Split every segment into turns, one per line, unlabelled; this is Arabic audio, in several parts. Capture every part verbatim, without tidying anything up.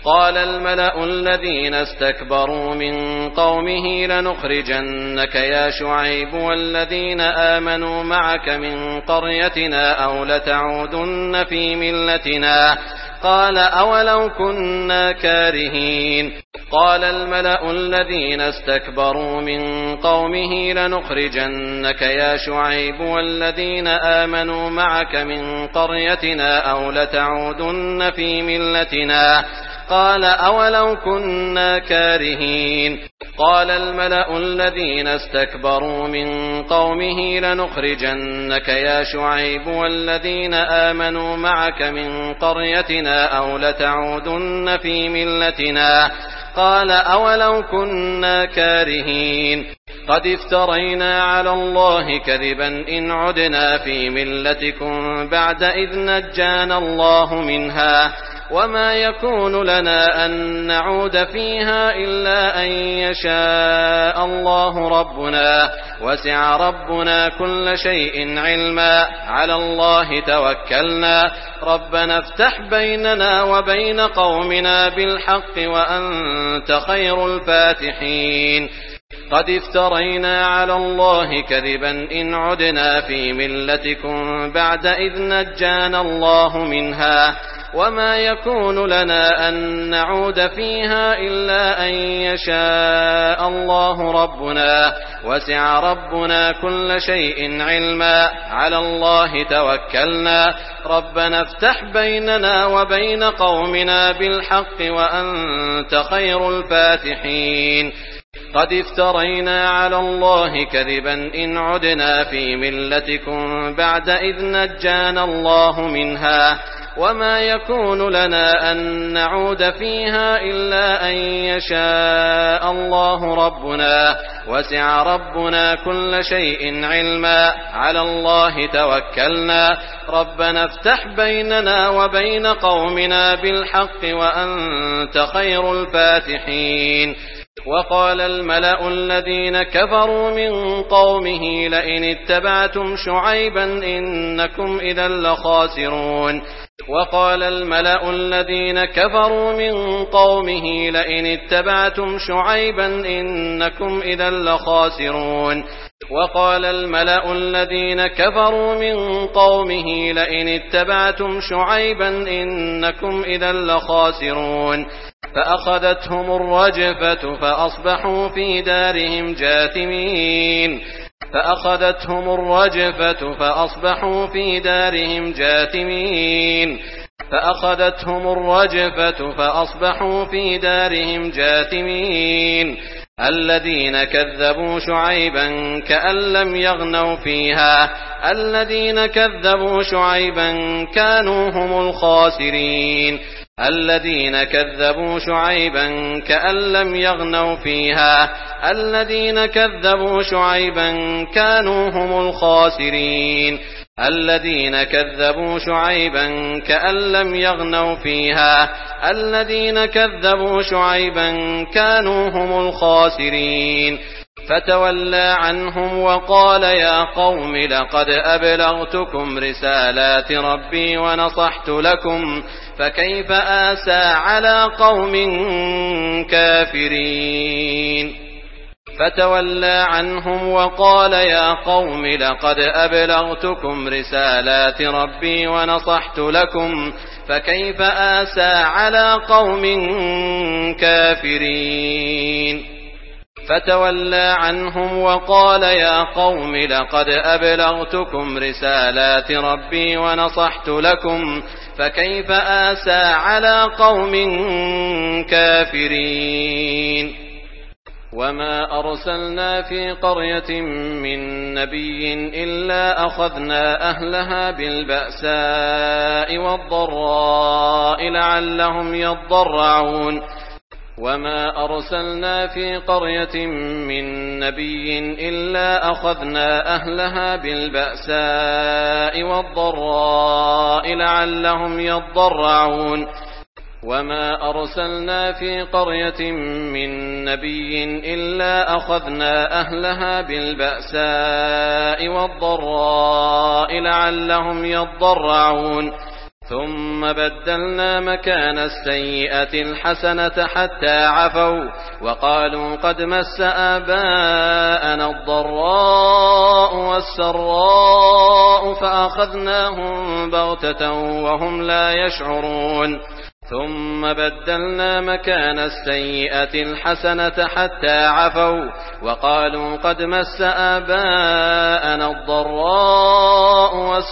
قال الملأ الذين استكبروا من قومه لنخرجنك يا شعيب والذين آمنوا معك من قريتنا أو لتعودن في ملتنا قال أولو كنا كارهين قال الملأ الذين استكبروا من قومه لنخرجنك يا شعيب والذين آمنوا معك من قريتنا أو لتعودن في ملتنا قال أولو كنا كارهين قال الملأ الذين استكبروا من قومه لنخرجنك يا شعيب والذين آمنوا معك من قريتنا أو لتعودن في ملتنا قال أولو كنا كارهين قد افترينا على الله كذبا إن عدنا في ملتكم بعد إذ نجانا الله منها وما يكون لنا أن نعود فيها إلا أن يشاء الله ربنا وسع ربنا كل شيء علما على الله توكلنا ربنا افتح بيننا وبين قومنا بالحق وأنت خير الفاتحين قد افترينا على الله كذبا إن عدنا في ملتكم بعد إذ نجانا الله منها وما يكون لنا أن نعود فيها إلا أن يشاء الله ربنا وسع ربنا كل شيء علما على الله توكلنا ربنا افتح بيننا وبين قومنا بالحق وأنت خير الفاتحين قد افترينا على الله كذبا إن عدنا في ملتكم بعد إذ نجانا الله منها وما يكون لنا أن نعود فيها إلا أن يشاء الله ربنا وسع ربنا كل شيء علما على الله توكلنا ربنا افتح بيننا وبين قومنا بالحق وأنت خير الفاتحين وقال الملأ الذين كفروا من قومه لئن اتبعتم شعيبا إنكم إذا لخاسرون وقال الملأ الذين كفروا من قومه لئن اتبعتم شعيبا إنكم إذا لخاسرون وقال الملأ الذين كفروا من قومه لئن اتبعتم شعيبا إنكم إذا لخاسرون فأخذتهم الرجفة فأصبحوا في دارهم جاثمين فأخذتهم الرجفة فأصبحوا في دارهم جاثمين فأخذتهم الرجفة فأصبحوا في دارهم جاثمين الذين كذبوا شعيبا كأن لم يغنوا فيها الذين كذبوا شعيبا كانوا هم الخاسرين الذين كذبوا شعيبا كأن لم يغنوا فيها الذين كذبوا شعيبا كانوا هم الخاسرين الذين كذبوا شعيبا كأن لم يغنوا فيها الذين كذبوا شعيبا كانوا هم الخاسرين فتولى عنهم وقال يا قوم لقد أبلغتكم رسالات ربي ونصحت لكم فكيف آسى على قوم كافرين فتولى عنهم وقال يا قوم لقد أبلغتكم رسالات ربي ونصحت لكم فكيف آسى على قوم كافرين فتولى عنهم وقال يا قوم لقد أبلغتكم رسالات ربي ونصحت لكم فكيف آسى على قوم كافرين وما أرسلنا في قرية من نبي إلا أخذنا أهلها بالبأساء والضراء لعلهم يضرعون وما أرسلنا في قرية من نبي إلا أخذنا أهلها بالبأساء والضراء لعلهم يضرعون وما أرسلنا في قرية من نبي إلا أخذنا أهلها بالبأساء والضراء لعلهم يضرعون ثم بدلنا مكان السيئة الحسنة حتى عفوا وقالوا قد مس آباءنا الضراء والسراء فأخذناهم بغتة وهم لا يشعرون ثم بدلنا مكان السيئة الحسنة حتى عفوا وقالوا قد مس آباءنا الضراء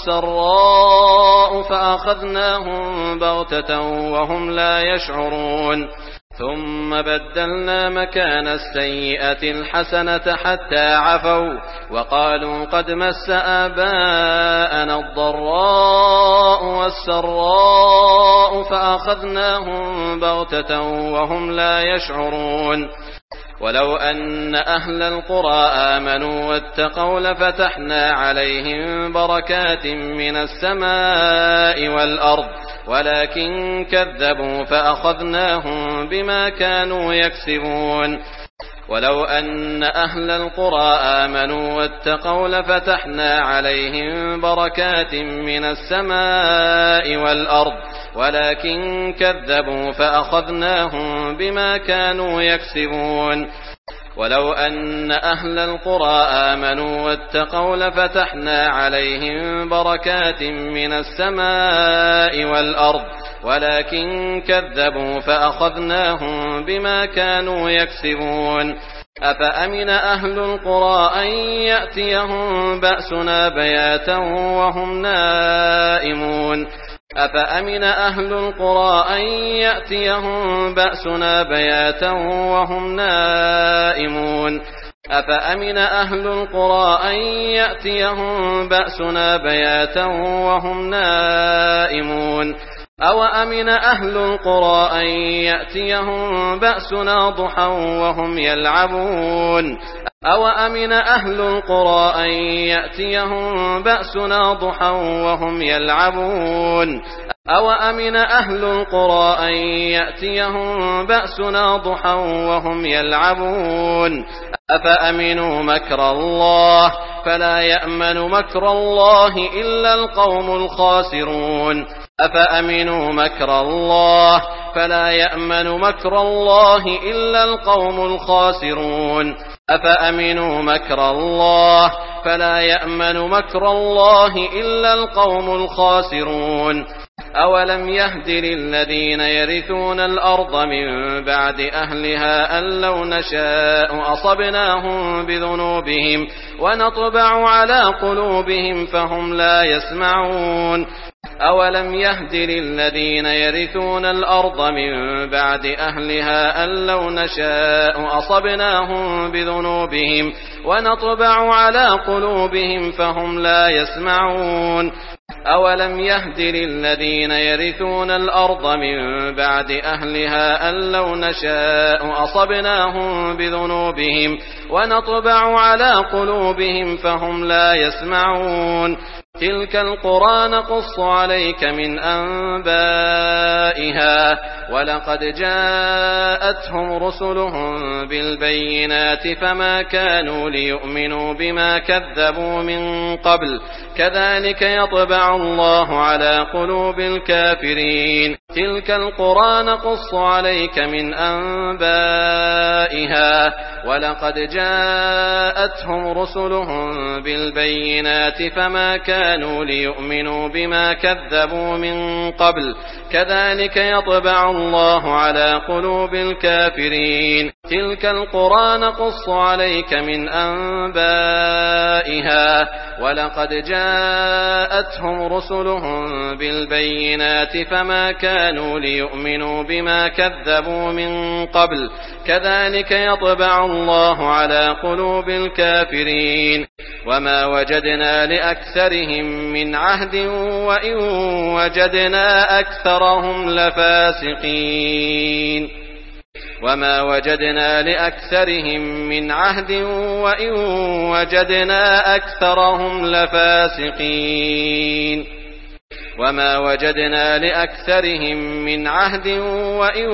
والسراء فأخذناهم بغتة وهم لا يشعرون ثم بدلنا مكان السيئة الحسنة حتى عفوا وقالوا قد مس آباءنا الضراء والسراء فأخذناهم بغتة وهم لا يشعرون ولو أن أهل القرى آمنوا واتقوا لفتحنا عليهم بركات من السماء والأرض ولكن كذبوا فأخذناهم بما كانوا يكسبون ولو أن أهل القرى آمنوا واتقوا لفتحنا عليهم بركات من السماء والأرض ولكن كذبوا فأخذناهم بما كانوا يكسبون ولو أن أهل القرى آمنوا واتقوا لفتحنا عليهم بركات من السماء والأرض ولكن كذبوا فأخذناهم بما كانوا يكسبون أفأمن أهل القرى أن يأتيهم بأسنا بياتا وهم نائمون أفأمن أهل القرى أن يأتيهم بأسنا بياتا وهم نائمون أفأمن أهل القرى أن يأتيهم بأسنا بياتا وهم نائمون أوأمن أهل القرى أن يأتيهم بأسنا ضحى وهم يلعبون أوأمن أهل القرى أن يأتيهم بأسنا ضحى وهم يلعبون أوأمن أهل القرى أن يأتيهم بأسنا ضحى وهم يلعبون أفأمنوا مكر الله فلا يأمن مكر الله إلا القوم الخاسرون أفأمنوا مكر الله فلا يأمن مكر الله إلا القوم الخاسرون أفأمنوا مكر الله فلا يأمن مكر الله إلا القوم الخاسرون أولم يهد للذين يرثون الأرض من بعد أهلها أن لو نشاء أصبناهم بذنوبهم ونطبع على قلوبهم فهم لا يسمعون أولم يهد للذين يرثون الأرض من بعد أهلها أن لو نشاء أصبناهم بذنوبهم ونطبع على قلوبهم فهم لا يسمعون أولم يهد للذين يرثون الأرض من بعد أهلها أن لو نشاء أصبناهم بذنوبهم ونطبع على قلوبهم فهم لا يسمعون تلك القرى نقص عليك من أنبائها ولقد جاءتهم رسلهم بالبينات فما كانوا ليؤمنوا بما كذبوا من قبل كذلك يطبع الله على قلوب الكافرين تلك القرى نقص عليك من أنبائها ولقد جاءتهم رسلهم بالبينات فما كانوا ليؤمنوا بما كذبوا من قبل كذلك يطبع الله على قلوب الكافرين تلك القرى نقص عليك من أنبائها ولقد جاءتهم رسلهم بالبينات فما كانوا ليؤمنوا بما كذبوا من قبل كذلك يطبع الله على قلوب الكافرين وما وجدنا لأكثرهم من عهد وإن وجدنا أكثرهم لفاسقين وما وجدنا لأكثرهم من عهد وإن وجدنا أكثرهم لفاسقين وما وجدنا لأكثرهم من عهد وإن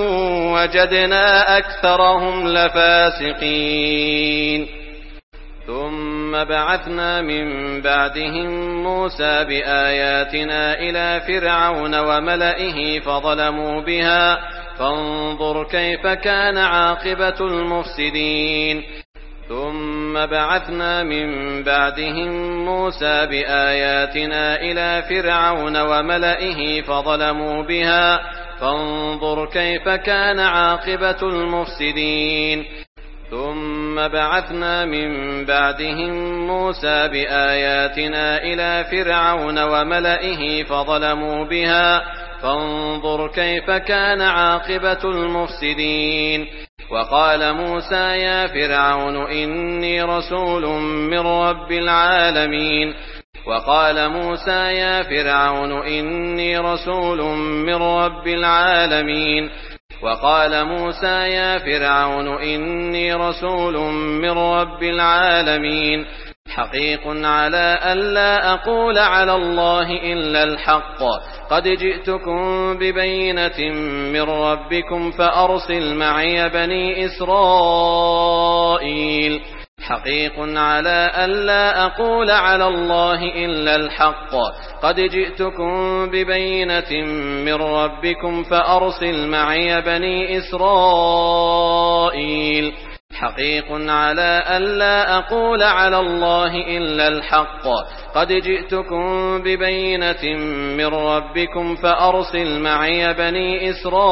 وجدنا أكثرهم لفاسقين ثم ثم بعثنا من بعدهم موسى بآياتنا إلى فرعون وملئه فظلموا بها فانظر كيف كان عاقبة المفسدين ثم بعثنا من بعدهم موسى بآياتنا إلى فرعون وملئه فظلموا بها فانظر كيف كان عاقبة المفسدين ثم بعثنا من بعدهم موسى بآياتنا إلى فرعون وملئه فظلموا بها فانظر كيف كان عاقبة المفسدين وقال موسى يا فرعون إني رسول من رب العالمين وقال موسى يا فرعون إني رسول من رب العالمين وقال موسى يا فرعون إني رسول من رب العالمين حقيق على ألا أقول على الله إلا الحق قد جئتكم ببينة من ربكم فأرسل معي بني إسرائيل حقيق على ألا أقول على الله إلا الحق قد جئتكم ببينة من ربكم فأرسل معي بني إسرائيل حقيق على ألا أقول على الله إلا الحق قد جئتكم ببينة من ربكم فأرسل معي بني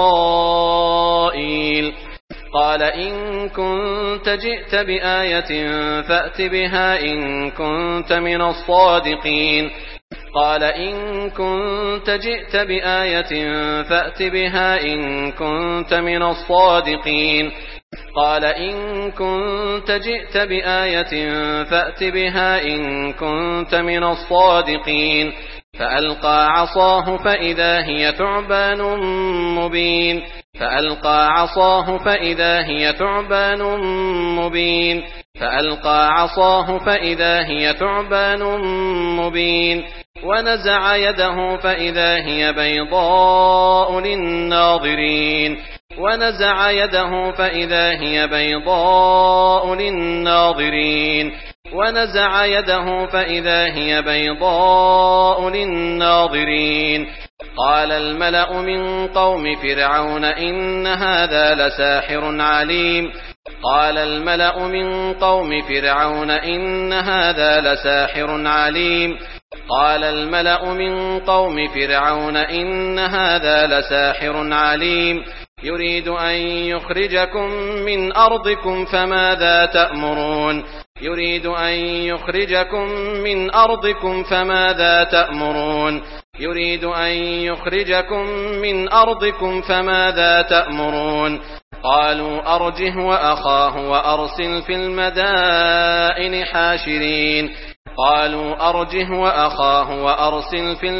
إسرائيل قال إن كنت جئت بآية فأت بها إن كنت من الصادقين قال إن كنت جئت بآية فأت بها إن كنت من الصادقين قال إن كنت جئت بآية فأت بها إن كنت من الصادقين فألقى عصاه فإذا هي ثعبان مبين فألقى عصاه فإذا هي ثعبان مبين فألقى عصاه فإذا هي ثعبان مبين ونزع يده فإذا هي بيضاء للناظرين ونزع يده فإذا هي بيضاء للناظرين ونزع يده فإذا هي بيضاء للناظرين قال الملأ من قوم فرعون إن هذا لساحر عليم قال الملأ من قوم فرعون إن هذا لساحر عليم قال الملأ من قوم فرعون إن هذا لساحر عليم يريد أن يخرجكم من أرضكم فماذا تأمرون يريد أن يخرجكم من أرضكم فماذا تأمرون يريد أن يخرجكم من أرضكم فماذا تأمرون قالوا أرجه وأخاه وأرسل في المدائن حاشرين قالوا أرجه وأخاه وأرسل في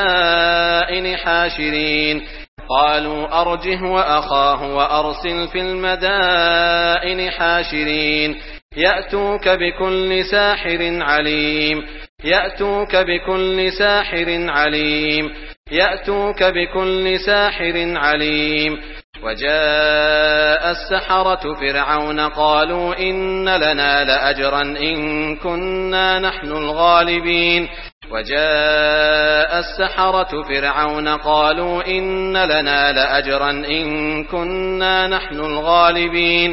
المدائن حاشرين قالوا أرجه وأخاه وأرسل في المدائن حاشرين يأتوك بكل ساحر عليم يأتوك بكل ساحر عليم يأتوك بكل ساحر عليم وجاء السحرة فرعون قالوا إن لنا لأجرا إن كنا نحن الغالبين وجاء السحرة فرعون قالوا إن لنا لأجرا إن كنا نحن الغالبين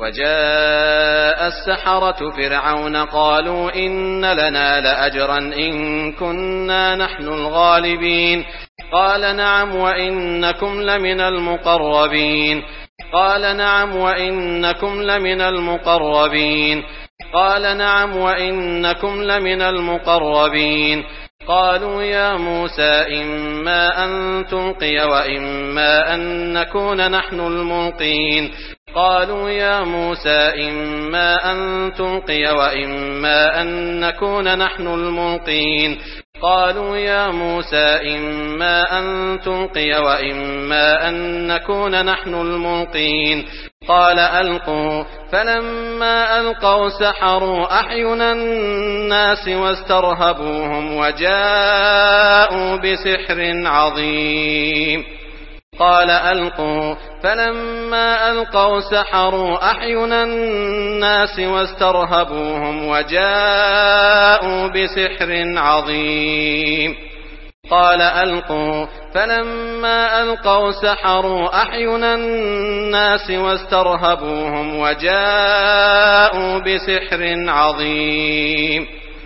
وجاء السحرة فرعون قالوا إن لنا لأجرا إن كنا نحن الغالبين قال نعم وإنكم لمن المقربين قال نعم وإنكم لمن المقربين قال نعم وإنكم لمن المقربين قالوا يا موسى إما أن تلقي وإما أن نكون نحن الملقين قالوا يا موسى إما أن تلقي وإما أن نكون نحن الملقين قالوا يا موسى إما أن تلقي وإما أن نكون نحن الملقين قال ألقوا فلما ألقوا سحروا أعين الناس واسترهبوهم وجاءوا بسحر عظيم قال ألقوا فلما ألقوا سحروا أعين الناس واسترهبوهم وجاءوا بسحر عظيم قال ألقوا فلما ألقوا سحروا أعين الناس واسترهبوهم وجاءوا بسحر عظيم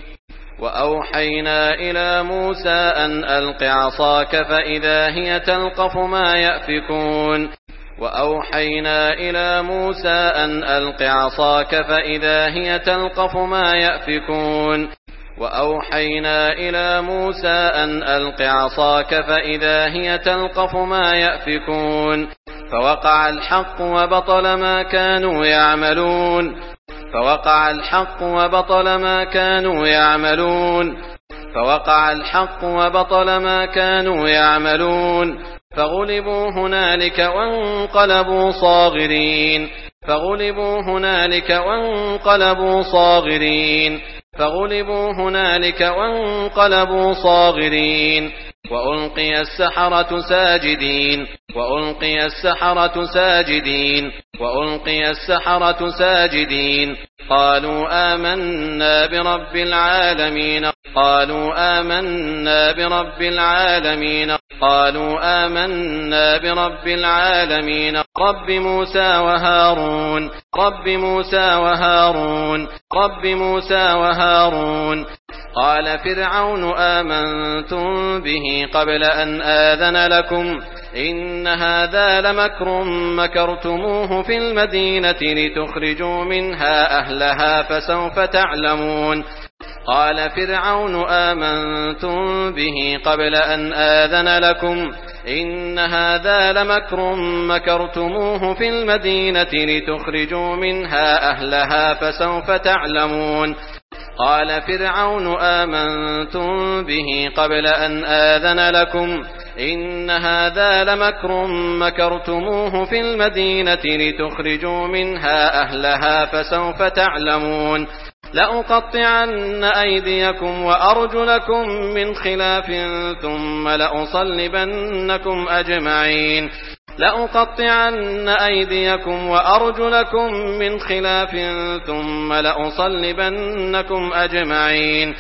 وأوحينا إلى موسى أن ألق عصاك فإذا هي تلقف ما يأفكون وأوحينا إلى موسى أن ألق عصاك فإذا هي تلقف ما يأفكون وأوحينا إلى موسى أن ألق عصاك فإذا هي تلقف ما يأفكون فوقع الحق وبطل ما كانوا يعملون فوقع الحق وبطل ما كانوا يعملون فوقع الحق وبطل ما كانوا يعملون فغلبوا هنالك وانقلبوا صاغرين فغلبوا هنالك وانقلبوا صاغرين فغلبوا هنالك وانقلبوا صاغرين وألقي السحرة ساجدين وألقي السحرة ساجدين وألقي السحرة ساجدين قالوا آمنا برب العالمين قالوا آمنا برب العالمين قالوا آمنا برب العالمين رب موسى وهارون رب موسى وهارون رب موسى وهارون قال فرعون آمنتم به قبل أن آذن لكم إن هذا لمكر مكرتموه في المدينة لتخرجوا منها أهلها فسوف تعلمون قال فرعون آمنتم به قبل أن آذن لكم إن هذا لمكر مكرتموه في المدينة لتخرجوا منها أهلها فسوف تعلمون قال فرعون آمنتم به قبل أن آذن لكم إن هذا لمكر مكرتموه في المدينة لتخرجوا منها أهلها فسوف تعلمون لأقطعن أيديكم وأرجلكم من خلاف ثم لأصلبنكم أجمعين لأقطعن أيديكم وأرجلكم من خلاف ثم لأصلبنكم أجمعين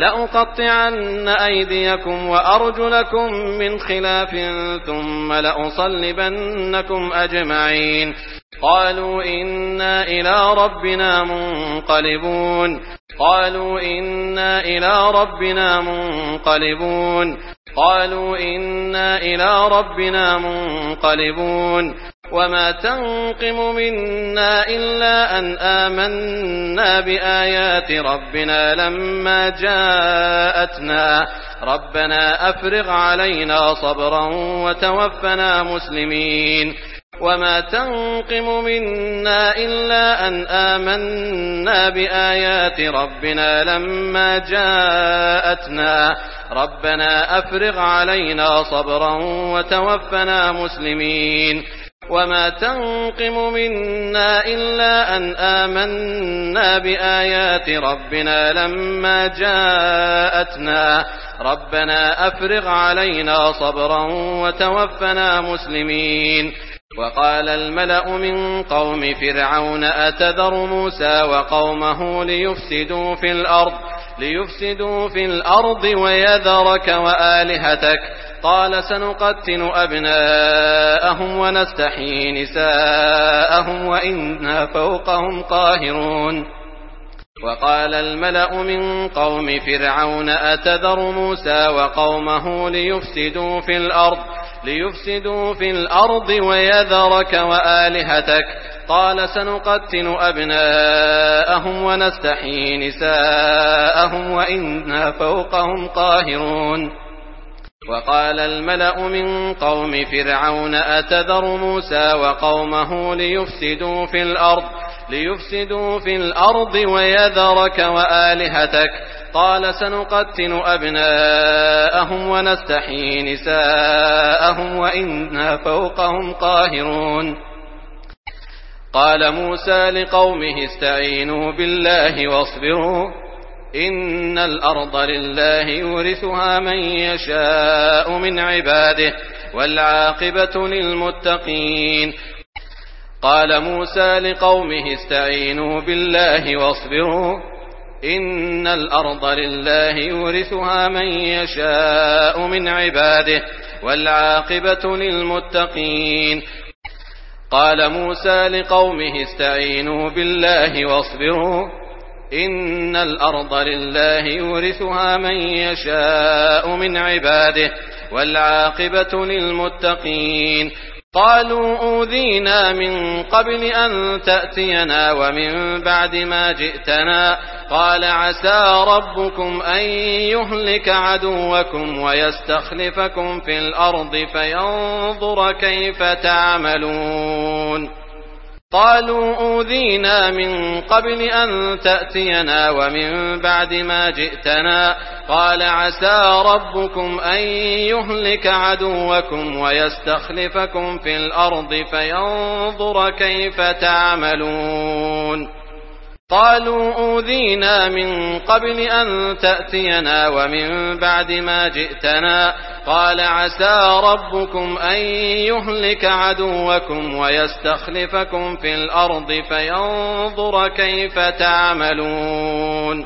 لأقطعن أيديكم وأرجلكم من خلاف ثم لأصلبنكم أجمعين قالوا إنا إلى ربنا منقلبون قالوا إنا إلى ربنا منقلبون قالوا إنا إلى ربنا منقلبون وما تنقم منا إلا أن آمنا بآيات ربنا لما جاءتنا ربنا أفرغ علينا صبرا وتوفنا مسلمين وما تنقم منا إلا أن آمنا بآيات ربنا لما جاءتنا ربنا أفرغ علينا صبرا وتوفنا مسلمين وما تنقم منا إلا أن آمنا بآيات ربنا لما جاءتنا ربنا أفرغ علينا صبرا وتوفنا مسلمين وقال الملأ من قوم فرعون أتذر موسى وقومه ليفسدوا في الأرض ليفسدوا في الأرض ويذرك وآلهتك قال سنقتل أبناءهم ونستحيي نساءهم وإنا فوقهم قاهرون وقال الملأ من قوم فرعون أتذر موسى وقومه ليفسدوا في الأرض ليفسدوا في الأرض ويذرك وآلهتك قال سنقتل أبناءهم ونستحيي نساءهم وإنا فوقهم قاهرون وقال الملأ من قوم فرعون أتذر موسى وقومه ليفسدوا في الأرض ليفسدوا في الأرض ويذرك وآلهتك قال سنقتل أبناءهم ونستحيي نساءهم وإنا فوقهم قاهرون قال موسى لقومه استعينوا بالله واصبروا إن الأرض لله يورثها من يشاء من عباده والعاقبة للمتقين. قال موسى لقومه استعينوا بالله واصبروا إن الأرض لله يورثها من يشاء من عباده والعاقبة للمتقين. قال موسى لقومه استعينوا بالله واصبروا إن الأرض لله يورثها من يشاء من عباده والعاقبة للمتقين. قالوا أوذينا من قبل أن تأتينا ومن بعد ما جئتنا قال عسى ربكم أن يهلك عدوكم ويستخلفكم في الأرض فينظر كيف تعملون. قالوا أوذينا من قبل أن تأتينا ومن بعد ما جئتنا قال عسى ربكم أن يهلك عدوكم ويستخلفكم في الأرض فينظر كيف تعملون. قالوا أوذينا من قبل أن تأتينا ومن بعد ما جئتنا قال عسى ربكم أن يهلك عدوكم ويستخلفكم في الأرض فينظر كيف تعملون.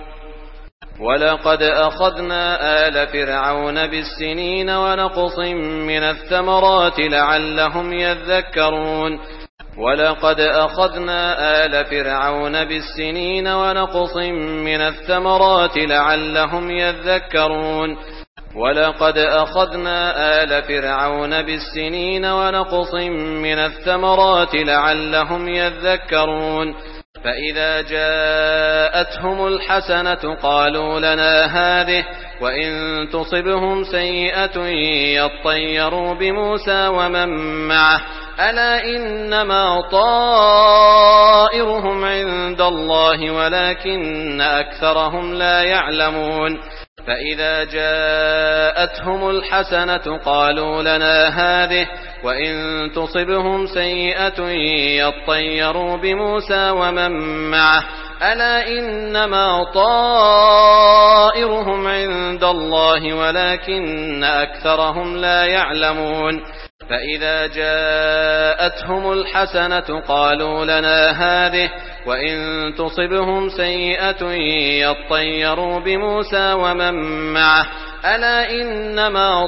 ولقد أخذنا آل فرعون بالسنين ونقص من الثمرات لعلهم يذكرون. ولقد أخذنا آل فرعون بالسنين ونقص من الثمرات لعلهم يذكرون. ولقد أخذنا آل فرعون بالسنين ونقص من الثمرات لعلهم يذكرون. فإذا جاءتهم الحسنة قالوا لنا هذه وإن تصبهم سيئة يطيروا بموسى ومن معه ألا إنما طائرهم عند الله ولكن أكثرهم لا يعلمون. فإذا جاءتهم الحسنة قالوا لنا هذه وإن تصبهم سيئة يطيروا بموسى ومن معه ألا إنما طائرهم عند الله ولكن أكثرهم لا يعلمون. فإذا جاءتهم الحسنة قالوا لنا هذه وإن تصبهم سيئة يطيروا بموسى ومن معه ألا إنما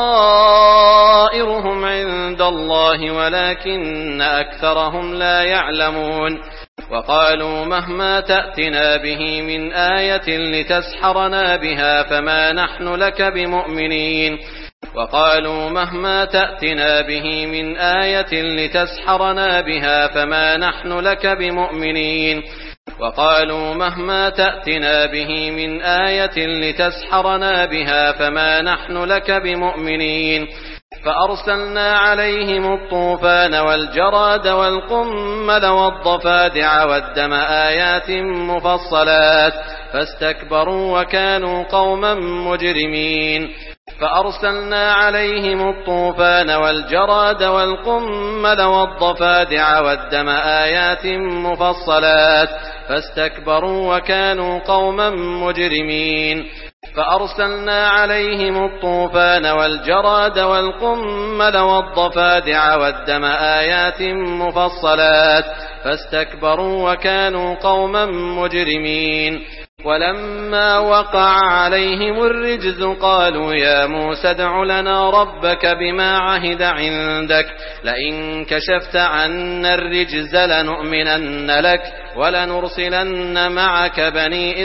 طائرهم عند الله ولكن أكثرهم لا يعلمون. وقالوا مهما تأتنا به من آية لتسحرنا بها فما نحن لك بمؤمنين. وقالوا مهما تأتنا به من آية لتسحرنا بها فما نحن لك بمؤمنين. وقالوا مهما تأتنا به من آية لتسحرنا بها فما نحن لك بمؤمنين. فأرسلنا عليهم الطوفان والجراد والقمل والضفادع والدم آيات مفصلات فاستكبروا وكانوا قوما مجرمين. فأرسلنا عليهم الطوفان والجراد والقمل والضفادع والدم آيات مفصلات فاستكبروا وكانوا قوما مجرمين. فأرسلنا عليهم الطوفان والجراد والقمل والضفادع والدم آيات مفصلات فاستكبروا وكانوا قوما مجرمين. ولما وقع عليهم الرجز قالوا يا موسى ادع لنا ربك بما عهد عندك لئن كشفت عنا الرجز لنؤمنن لك ولنرسلن معك بني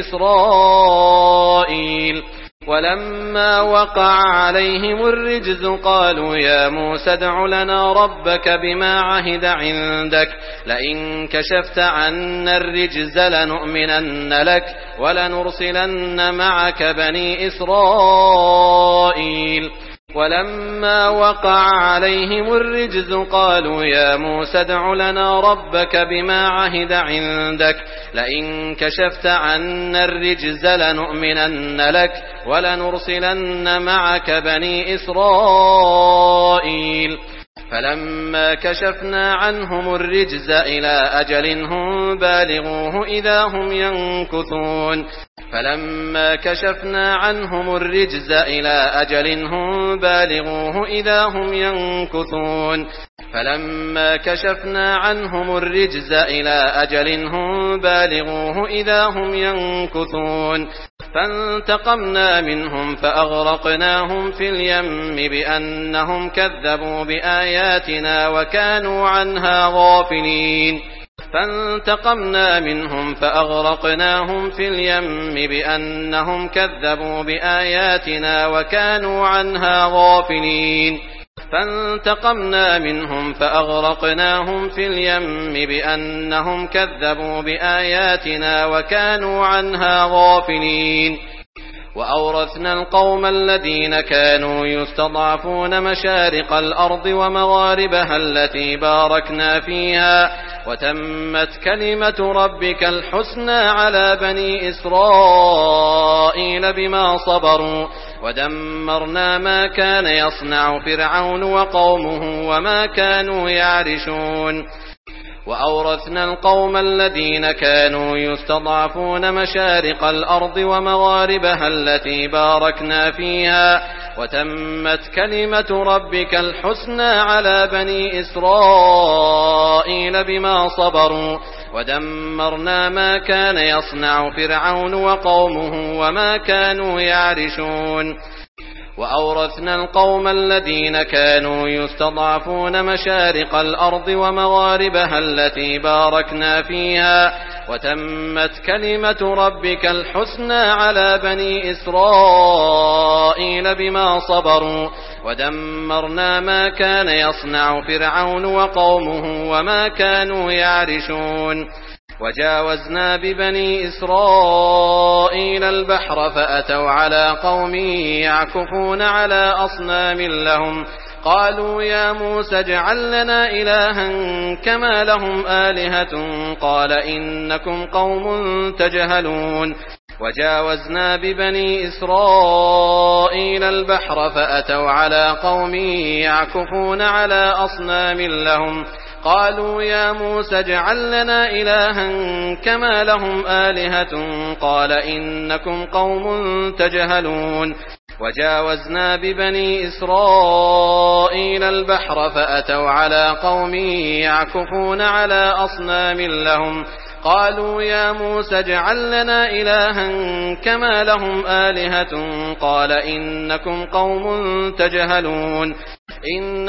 إسرائيل. ولما وقع عليهم الرجز قالوا يا موسى ادع لنا ربك بما عهد عندك لئن كشفت عنا الرجز لنؤمنن لك ولنرسلن معك بني إسرائيل. ولما وقع عليهم الرجز قالوا يا موسى ادع لنا ربك بما عهد عندك لئن كشفت عنا الرجز لنؤمنن لك ولنرسلن معك بني إسرائيل. فلما كشفنا عنهم الرجز إلى أجل هم بالغوه إذا هم ينكثون. فلما كشفنا عنهم الرجز إلى أجل هم بالغوه إذا هم ينكثون فلما كشفنا عنهم الرجز إلى أجل هم بالغوه إذا هم ينكثون فانتقمنا منهم فأغرقناهم في اليم بأنهم كذبوا بآياتنا وكانوا عنها غافلين فانتقمنا منهم فأغرقناهم في اليم بأنهم كذبوا بآياتنا وكانوا عنها غافلين فانتقمنا منهم فأغرقناهم في اليم بأنهم كذبوا بآياتنا وكانوا عنها غافلين وأورثنا القوم الذين كانوا يستضعفون مشارق الأرض ومغاربها التي باركنا فيها وتمت كلمة ربك الحسنى على بني إسرائيل بما صبروا ودمرنا ما كان يصنع فرعون وقومه وما كانوا يعرشون وأورثنا القوم الذين كانوا يستضعفون مشارق الأرض ومغاربها التي باركنا فيها وتمت كلمة ربك الحسنى على بني إسرائيل بما صبروا ودمرنا ما كان يصنع فرعون وقومه وما كانوا يعرشون وأورثنا القوم الذين كانوا يستضعفون مشارق الأرض ومغاربها التي باركنا فيها وتمت كلمة ربك الحسنى على بني إسرائيل بما صبروا ودمرنا ما كان يصنع فرعون وقومه وما كانوا يعرشون وجاوزنا ببني إسرائيل البحر فأتوا على قوم يعكفون على أصنام لهم قالوا يا موسى اجعل لنا إلها كما لهم آلهة قال إنكم قوم تجهلون وجاوزنا ببني إسرائيل البحر فأتوا على قوم يعكفون على أصنام لهم قالوا يا موسى اجعل لنا إلها كما لهم آلهة قال إنكم قوم تجهلون وجاوزنا ببني إسرائيل البحر فأتوا على قوم يعكفون على أصنام لهم قالوا يا موسى اجعل لنا إلها كما لهم آلهة قال إنكم قوم تجهلون إن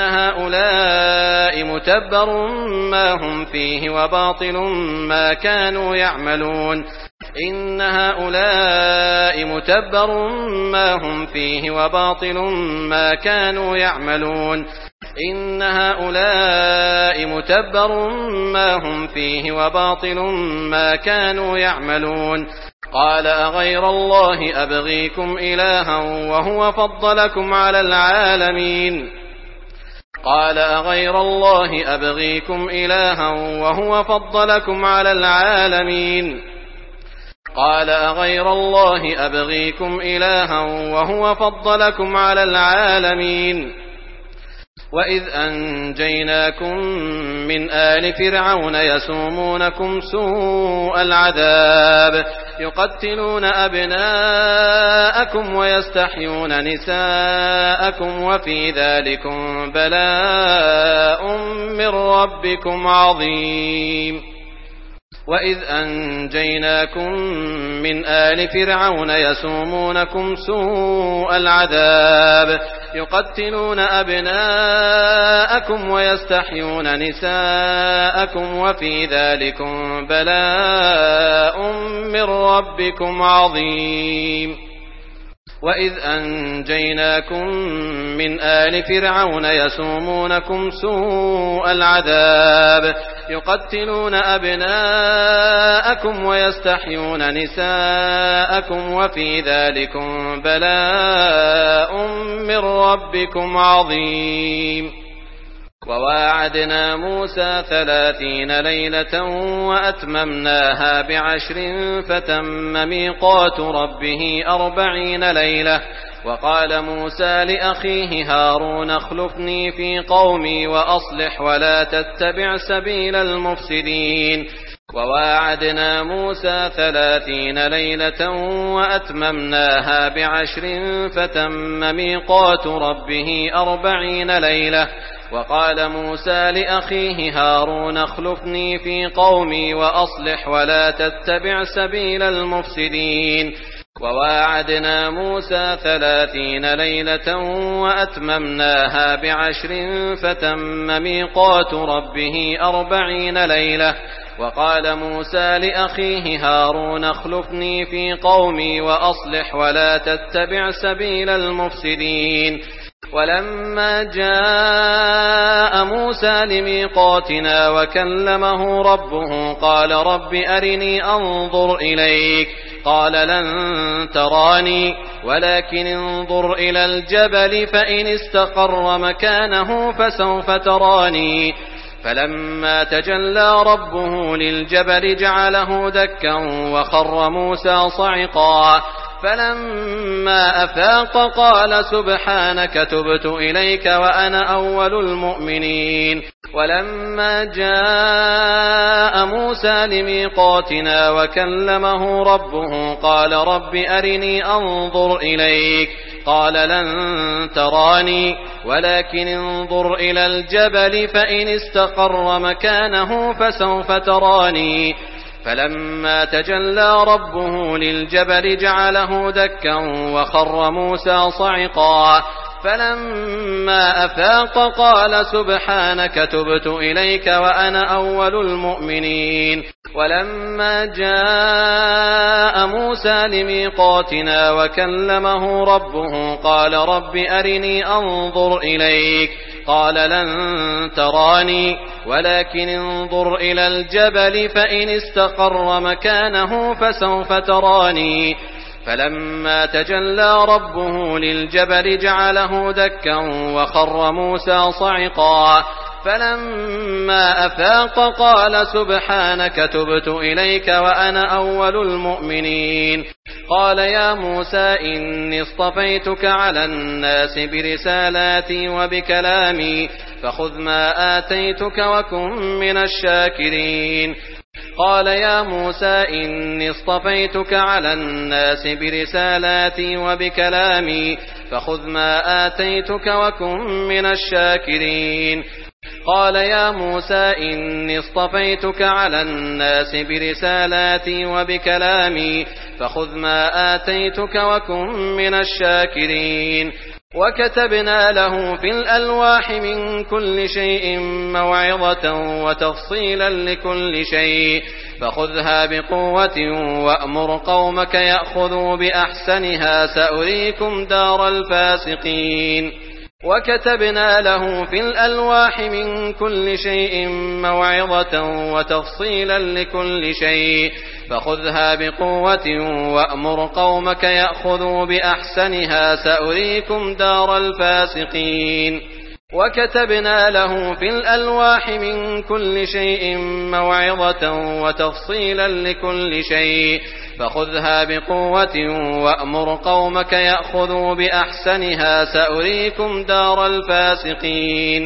هؤلاء متبر ما هم فيه وباطل ما كانوا يعملون إن هؤلاء متبر ما هم فيه وباطل ما كانوا يعملون إن هؤلاء متبر ما هم فيه وباطل ما كانوا يعملون قال أغير الله أبغيكم إلها وهو فضلكم على العالمين قال أغير الله أبغيكم إلها وهو فضلكم على العالمين قال أغير الله أبغيكم إلها وهو فضلكم على العالمين وإذ أنجيناكم من آل فرعون يسومونكم سوء العذاب يقتلون أبناءكم ويستحيون نساءكم وفي ذلكم بلاء من ربكم عظيم وإذ أنجيناكم من آل فرعون يسومونكم سوء العذاب يقتلون أبناءكم ويستحيون نساءكم وفي ذلكم بلاء من ربكم عظيم وإذ أنجيناكم من آل فرعون يسومونكم سوء العذاب يقتلون أبناءكم ويستحيون نساءكم وفي ذلكم بلاء من ربكم عظيم وواعدنا موسى ثلاثين ليلة وأتممناها بعشر فتم ميقات ربه أربعين ليلة وقال موسى لأخيه هارون اخلفني في قومي وأصلح ولا تتبع سبيل المفسدين وواعدنا موسى ثلاثين ليلة وأتممناها بعشر فتم ميقات ربه أربعين ليلة. وقال موسى لأخيه هارون اخلفني في قومي وأصلح ولا تتبع سبيل المفسدين. وواعدنا موسى ثلاثين ليلة وأتممناها بعشر فتم ميقات ربه أربعين ليلة. وقال موسى لأخيه هارون اخلفني في قومي وأصلح ولا تتبع سبيل المفسدين. ولما جاء موسى لميقاتنا وكلمه ربه قال رب أرني أنظر إليك قال لن تراني ولكن انظر إلى الجبل فإن استقر مكانه فسوف تراني. فلما تجلى ربه للجبل جعله دكا وخر موسى صعقا. فلما أفاق قال سبحانك تبت إليك وأنا أول المؤمنين. ولما جاء موسى لميقاتنا وكلمه ربه قال رب أرني أنظر إليك قال لن تراني ولكن انظر إلى الجبل فإن استقر مكانه فسوف تراني. فلما تجلى ربه للجبل جعله دكا وخر موسى صعقا. فلما أفاق قال سبحانك تبت إليك وأنا أول المؤمنين. ولما جاء موسى لميقاتنا وكلمه ربه قال رب أرني أنظر إليك قال لن تراني ولكن انظر إلى الجبل فإن استقر مكانه فسوف تراني. فلما تجلى ربه للجبل جعله دكا وخر موسى صعقا. فلما أفاق قال سبحانك تبت إليك وأنا أول المؤمنين. قال يا موسى إني اصطفيتك على الناس برسالاتي وبكلامي فخذ ما آتيتك وكن من الشاكرين. قال يا موسى إني اصطفيتك على الناس برسالاتي وبكلامي فخذ ما آتيتك وكن من الشاكرين. قال يا موسى إني اصطفيتك على الناس برسالاتي وبكلامي فخذ ما آتيتك وكن من الشاكرين. وكتبنا له في الألواح من كل شيء موعظة وتفصيلا لكل شيء فخذها بقوة وأمر قومك يأخذوا بأحسنها سأريكم دار الفاسقين. وكتبنا له في الألواح من كل شيء موعظة وتفصيلا لكل شيء فخذها بقوة وأمر قومك يأخذوا بأحسنها سأريكم دار الفاسقين. وكتبنا له في الألواح من كل شيء موعظة وتفصيلا لكل شيء فخذها بقوة وأمر قومك يأخذوا بأحسنها سأريكم دار الفاسقين.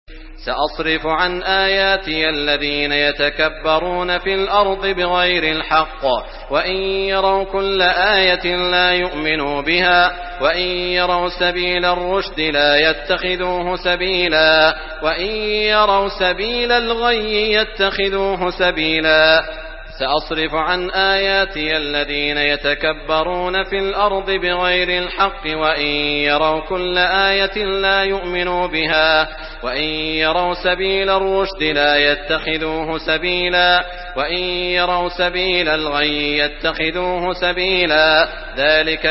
سأصرف عن آياتي الذين يتكبرون في الأرض بغير الحق وإن يروا كل آية لا يؤمنوا بها وإن يروا سبيل الرشد لا يتخذوه سبيلا وإن يروا سبيل الغي يتخذوه سبيلا. سأصرف عن آياتي الذين يتكبرون في الأرض بغير الحق وإن يروا كل آية لا يؤمنوا بها وإن يروا سبيل الرشد لا يتخذوه سبيلا وإن يروا سبيل الغي يتخذوه سبيلا. ذلك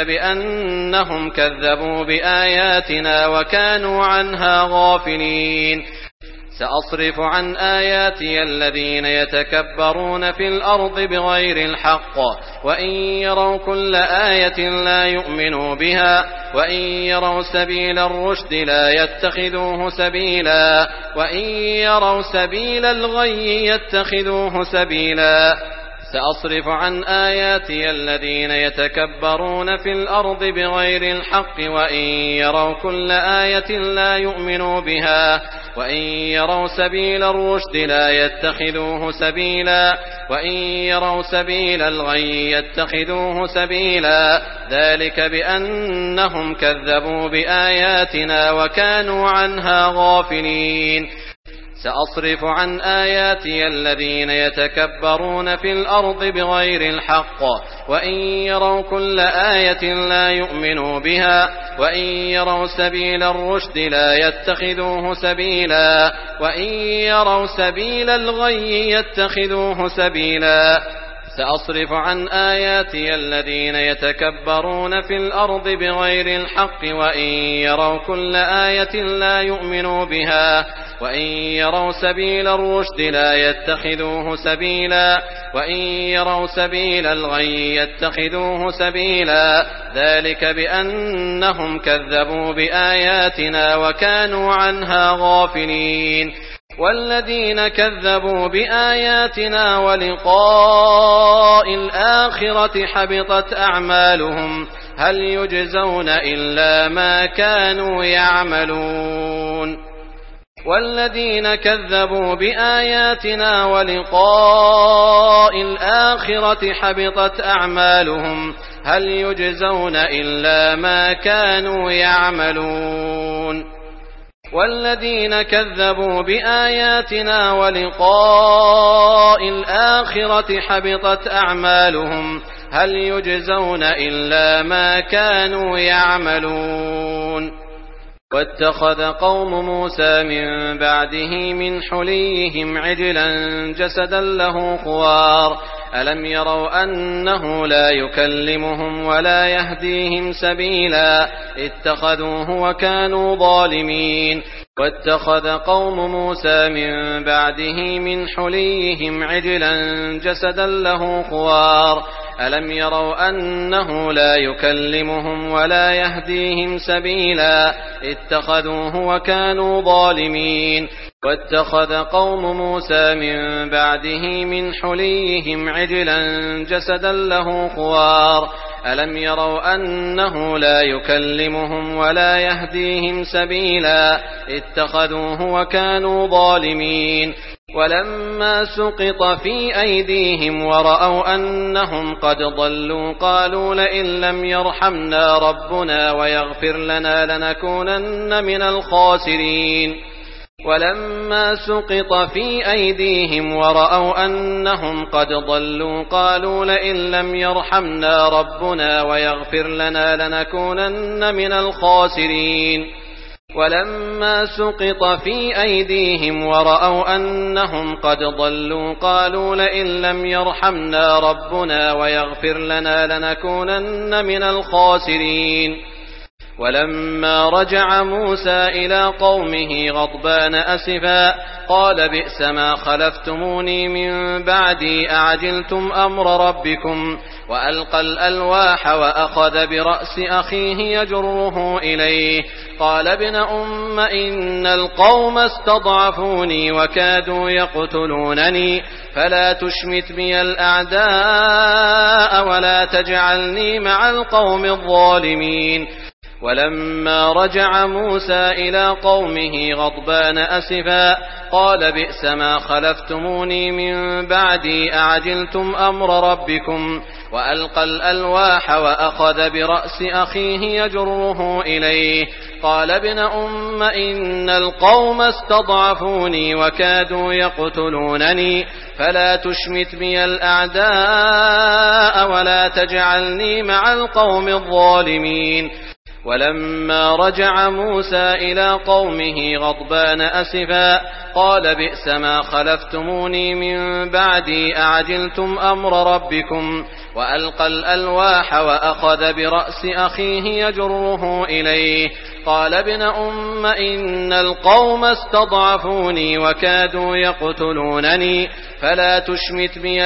بأنهم كذبوا بآياتنا وكانوا عنها غافلين. سأصرف عن آياتي الذين يتكبرون في الأرض بغير الحق وإن يروا كل آية لا يؤمنوا بها وإن يروا سبيل الرشد لا يتخذوه سبيلا وإن يروا سبيل الغي يتخذوه سبيلا. سأصرف عن آياتي الذين يتكبرون في الأرض بغير الحق وإن يروا كل آية لا يؤمنوا بها وإن يروا سبيل الرشد لا يتخذوه سبيلا وإن يروا سبيل الغي يتخذوه سبيلا ذلك بأنهم كذبوا بآياتنا وكانوا عنها غافلين سأصرف عن آياتي الذين يتكبرون في الأرض بغير الحق وإن يروا كل آية لا يؤمنوا بها وإن يروا سبيل الرشد لا يتخذوه سبيلا وإن يروا سبيل الغي يتخذوه سبيلا سأصرف عن آياتي الذين يتكبرون في الأرض بغير الحق وإن يروا كل آية لا يؤمنوا بها وإن يروا سبيل الرشد لا يتخذوه سبيلا وإن يروا سبيل الغي يتخذوه سبيلا ذلك بأنهم كذبوا بآياتنا وكانوا عنها غافلين والذين كذبوا بآياتنا ولقاء الآخرة حبطت أعمالهم هل يجزون إلا ما كانوا يعملون والذين كذبوا بآياتنا ولقاء الآخرة حبطت أعمالهم هل يجزون إلا ما كانوا يعملون والذين كذبوا بآياتنا ولقاء الآخرة حبطت أعمالهم هل يجزون إلا ما كانوا يعملون واتخذ قوم موسى من بعده من حليهم عجلا جسدا له خوار ألم يروا أنه لا يكلمهم ولا يهديهم سبيلا اتخذوه وكانوا ظالمين واتخذ قوم موسى من بعده من حليهم عجلا جسدا له خوار ألم يروا أنه لا يكلمهم ولا يهديهم سبيلا اتخذوه وكانوا ظالمين واتخذ قوم موسى من بعده من حليهم عجلا جسدا له خوار ألم يروا أنه لا يكلمهم ولا يهديهم سبيلا اتخذوه وكانوا ظالمين ولما سقط في أيديهم ورأوا أنهم قد ضلوا قالوا لئن لم يرحمنا ربنا ويغفر لنا لنكونن من الخاسرين ولما سقط في أيديهم ورأوا أنهم قد ضلوا قالوا لئن لم يرحمنا ربنا ويغفر لنا لنكونن من الخاسرين ولما سقط في أيديهم ورأوا أنهم قد ضلوا قالوا لئن لم يرحمنا ربنا ويغفر لنا لنكونن من الخاسرين ولما رجع موسى إلى قومه غضبان أسفا قال بئس ما خلفتموني من بعدي أعجلتم أمر ربكم وألقى الألواح وأخذ برأس أخيه يجره إليه قال ابن أم إن القوم استضعفوني وكادوا يقتلونني فلا تشمت بي الأعداء ولا تجعلني مع القوم الظالمين ولما رجع موسى إلى قومه غضبان أسفا قال بئس ما خلفتموني من بعدي أعجلتم أمر ربكم وألقى الألواح وأخذ برأس أخيه يجره إليه قال ابن أم إن القوم استضعفوني وكادوا يقتلونني فلا تشمت بي الأعداء ولا تجعلني مع القوم الظالمين ولما رجع موسى إلى قومه غضبان أسفا قال بئس ما خلفتموني من بعدي أعجلتم أمر ربكم وألقى الألواح وأخذ برأس أخيه يجره إليه قال ابن أم إن القوم استضعفوني وكادوا يقتلونني فلا تشمت بي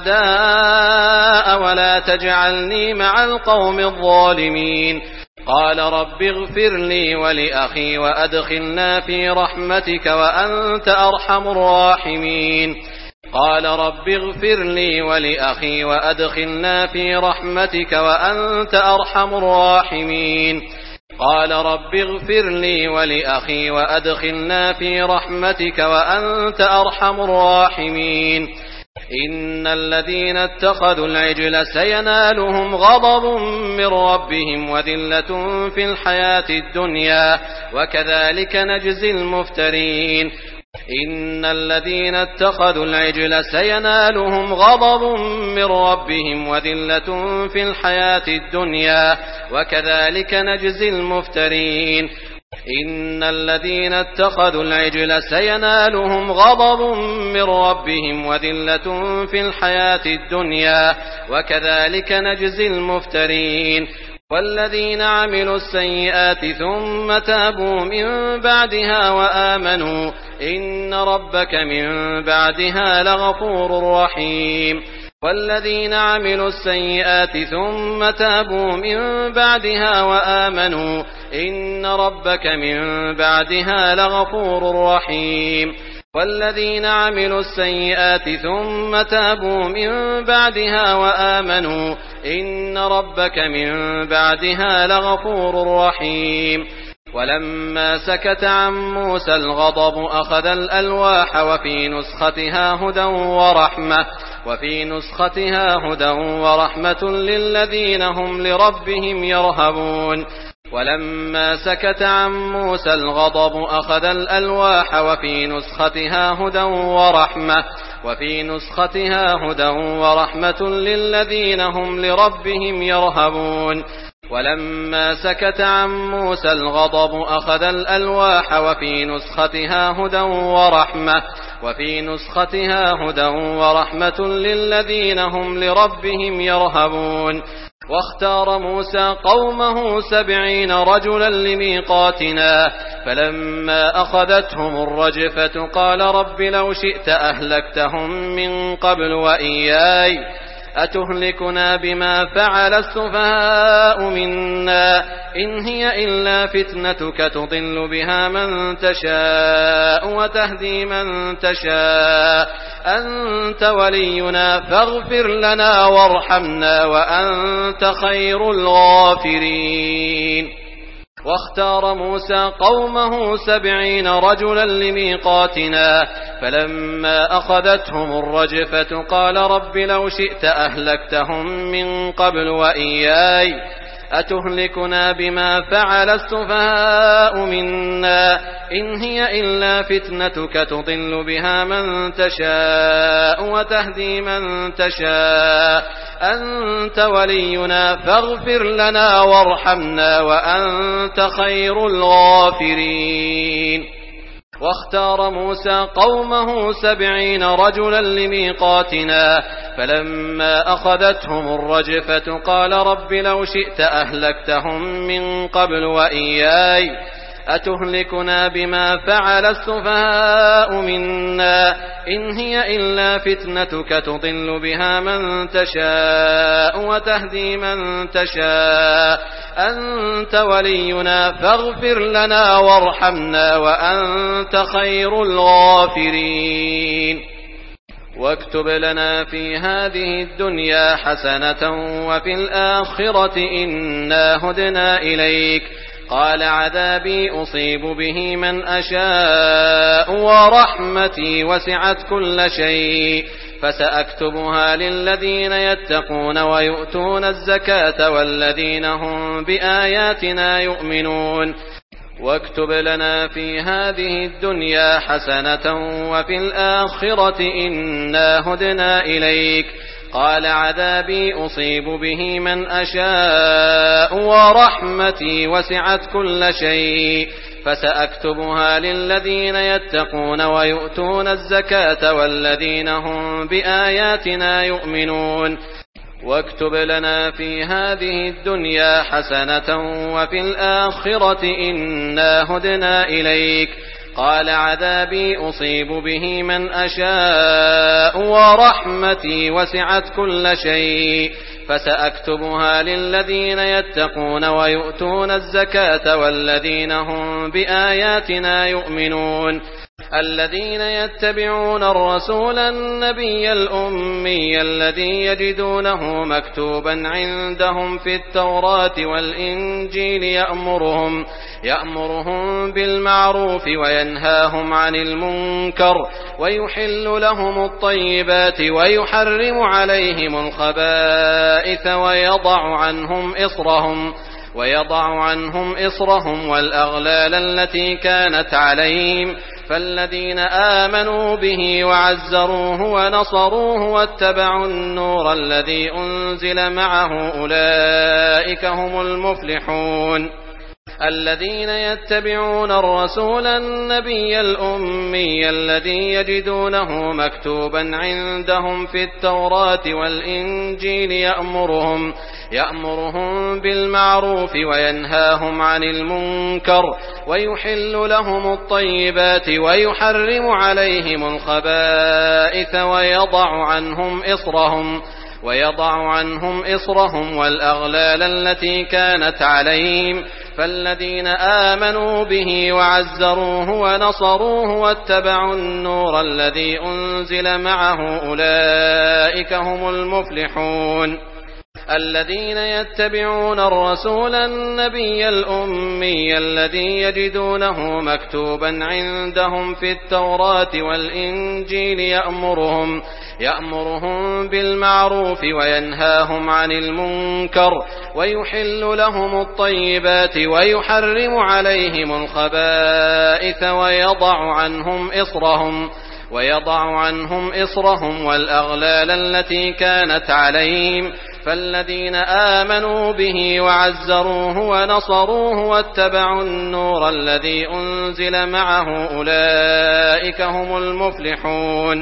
الأعداء ولا تجعلني مع القوم الظالمين قال رب اغفر لي ولأخي وأدخلنا في رحمتك وأنت أرحم الراحمين قال رب اغفر لي ولأخي وأدخلنا في رحمتك وأنت أرحم الراحمين قال رب اغفر لي ولأخي وأدخلنا في رحمتك وأنت أرحم الراحمين إن الذين اتخذوا العجل سينالهم غضب من ربهم وذلة في الحياة الدنيا وكذلك نجزي المفترين إن الذين اتخذوا العجل سينالهم غضب من ربهم وذلة في الحياة الدنيا وكذلك نجزي المفترين إن الذين اتخذوا العجل سينالهم غضب من ربهم وذلة في الحياة الدنيا وكذلك نجزي المفترين والذين عملوا السيئات ثم تابوا من بعدها وآمنوا إن ربك من بعدها لغفور رحيم والذين عملوا السيئات ثم تابوا من بعدها وآمنوا إن ربك من بعدها لغفور رحيم والذين عملوا السيئات ثم تابوا من بعدها وآمنوا إن ربك من بعدها لغفور رحيم ولما سكت عن موسى الغضب أخذ الألواح وفي نسختها هدى ورحمة وفي نسختها هدى ورحمة للذين هم لربهم يرهبون ولما سكت عن موسى الغضب أخذ الألواح وفي نسختها هدى ورحمة وفي نسختها هدى ورحمة للذين هم لربهم يرهبون ولما سكت عن موسى الغضب أخذ الألواح وفي نسختها هدى ورحمة وفي نسختها هدى ورحمة للذين هم لربهم يرهبون واختار موسى قومه سبعين رجلا لميقاتنا فلما أخذتهم الرجفة قال رب لو شئت أهلكتهم من قبل وإياي أتهلكنا بما فعل السفهاء منا إن هي إلا فتنتك تضل بها من تشاء وتهدي من تشاء أنت ولينا فاغفر لنا وارحمنا وأنت خير الغافرين واختار موسى قومه سبعين رجلا لميقاتنا فلما أخذتهم الرجفة قال رب لو شئت أهلكتهم من قبل وإياي أتهلكنا بما فعل السفهاء منا إن هي إلا فتنتك تضل بها من تشاء وتهدي من تشاء أنت ولينا فاغفر لنا وارحمنا وأنت خير الغافرين واختار موسى قومه سبعين رجلا لميقاتنا فلما أخذتهم الرجفة قال رب لو شئت أهلكتهم من قبل وإياي أتهلكنا بما فعل السفهاء منا إن هي إلا فتنتك تضل بها من تشاء وتهدي من تشاء أنت ولينا فاغفر لنا وارحمنا وأنت خير الغافرين واكتب لنا في هذه الدنيا حسنة وفي الآخرة إنا هدنا إليك قال عذابي أصيب به من أشاء ورحمتي وسعت كل شيء فسأكتبها للذين يتقون ويؤتون الزكاة والذين هم بآياتنا يؤمنون واكتب لنا في هذه الدنيا حسنة وفي الآخرة إنا هدنا إليك قال عذابي أصيب به من أشاء ورحمتي وسعت كل شيء فسأكتبها للذين يتقون ويؤتون الزكاة والذين هم بآياتنا يؤمنون واكتب لنا في هذه الدنيا حسنة وفي الآخرة إنا هدنا إليك قال عذابي أصيب به من أشاء ورحمتي وسعت كل شيء فسأكتبها للذين يتقون ويؤتون الزكاة والذين هم بآياتنا يؤمنون الذين يتبعون الرسول النبي الأمي الذي يجدونه مكتوبا عندهم في التوراة والإنجيل يأمرهم, يأمرهم بالمعروف وينهاهم عن المنكر ويحل لهم الطيبات ويحرم عليهم الخبائث ويضع عنهم إصرهم ويضع عنهم إصرهم والأغلال التي كانت عليهم فالذين آمنوا به وعزروه ونصروه واتبعوا النور الذي أنزل معه أولئك هم المفلحون. الذين يتبعون الرسول النبي الأمي الذي يجدونه مكتوبا عندهم في التوراة والإنجيل يأمرهم, يأمرهم بالمعروف وينهاهم عن المنكر ويحل لهم الطيبات ويحرم عليهم الخبائث ويضع عنهم إصرهم ويضع عنهم إصرهم والأغلال التي كانت عليهم فالذين آمنوا به وعزروه ونصروه واتبعوا النور الذي أنزل معه أولئك هم المفلحون. الذين يتبعون الرسول النبي الأمي الذي يجدونه مكتوبا عندهم في التوراة والإنجيل يأمرهم, يأمرهم بالمعروف وينهاهم عن المنكر ويحل لهم الطيبات ويحرم عليهم الخبائث ويضع عنهم إصرهم ويضع عنهم إصرهم والأغلال التي كانت عليهم فالذين آمنوا به وعزروه ونصروه واتبعوا النور الذي أنزل معه أولئك هم المفلحون.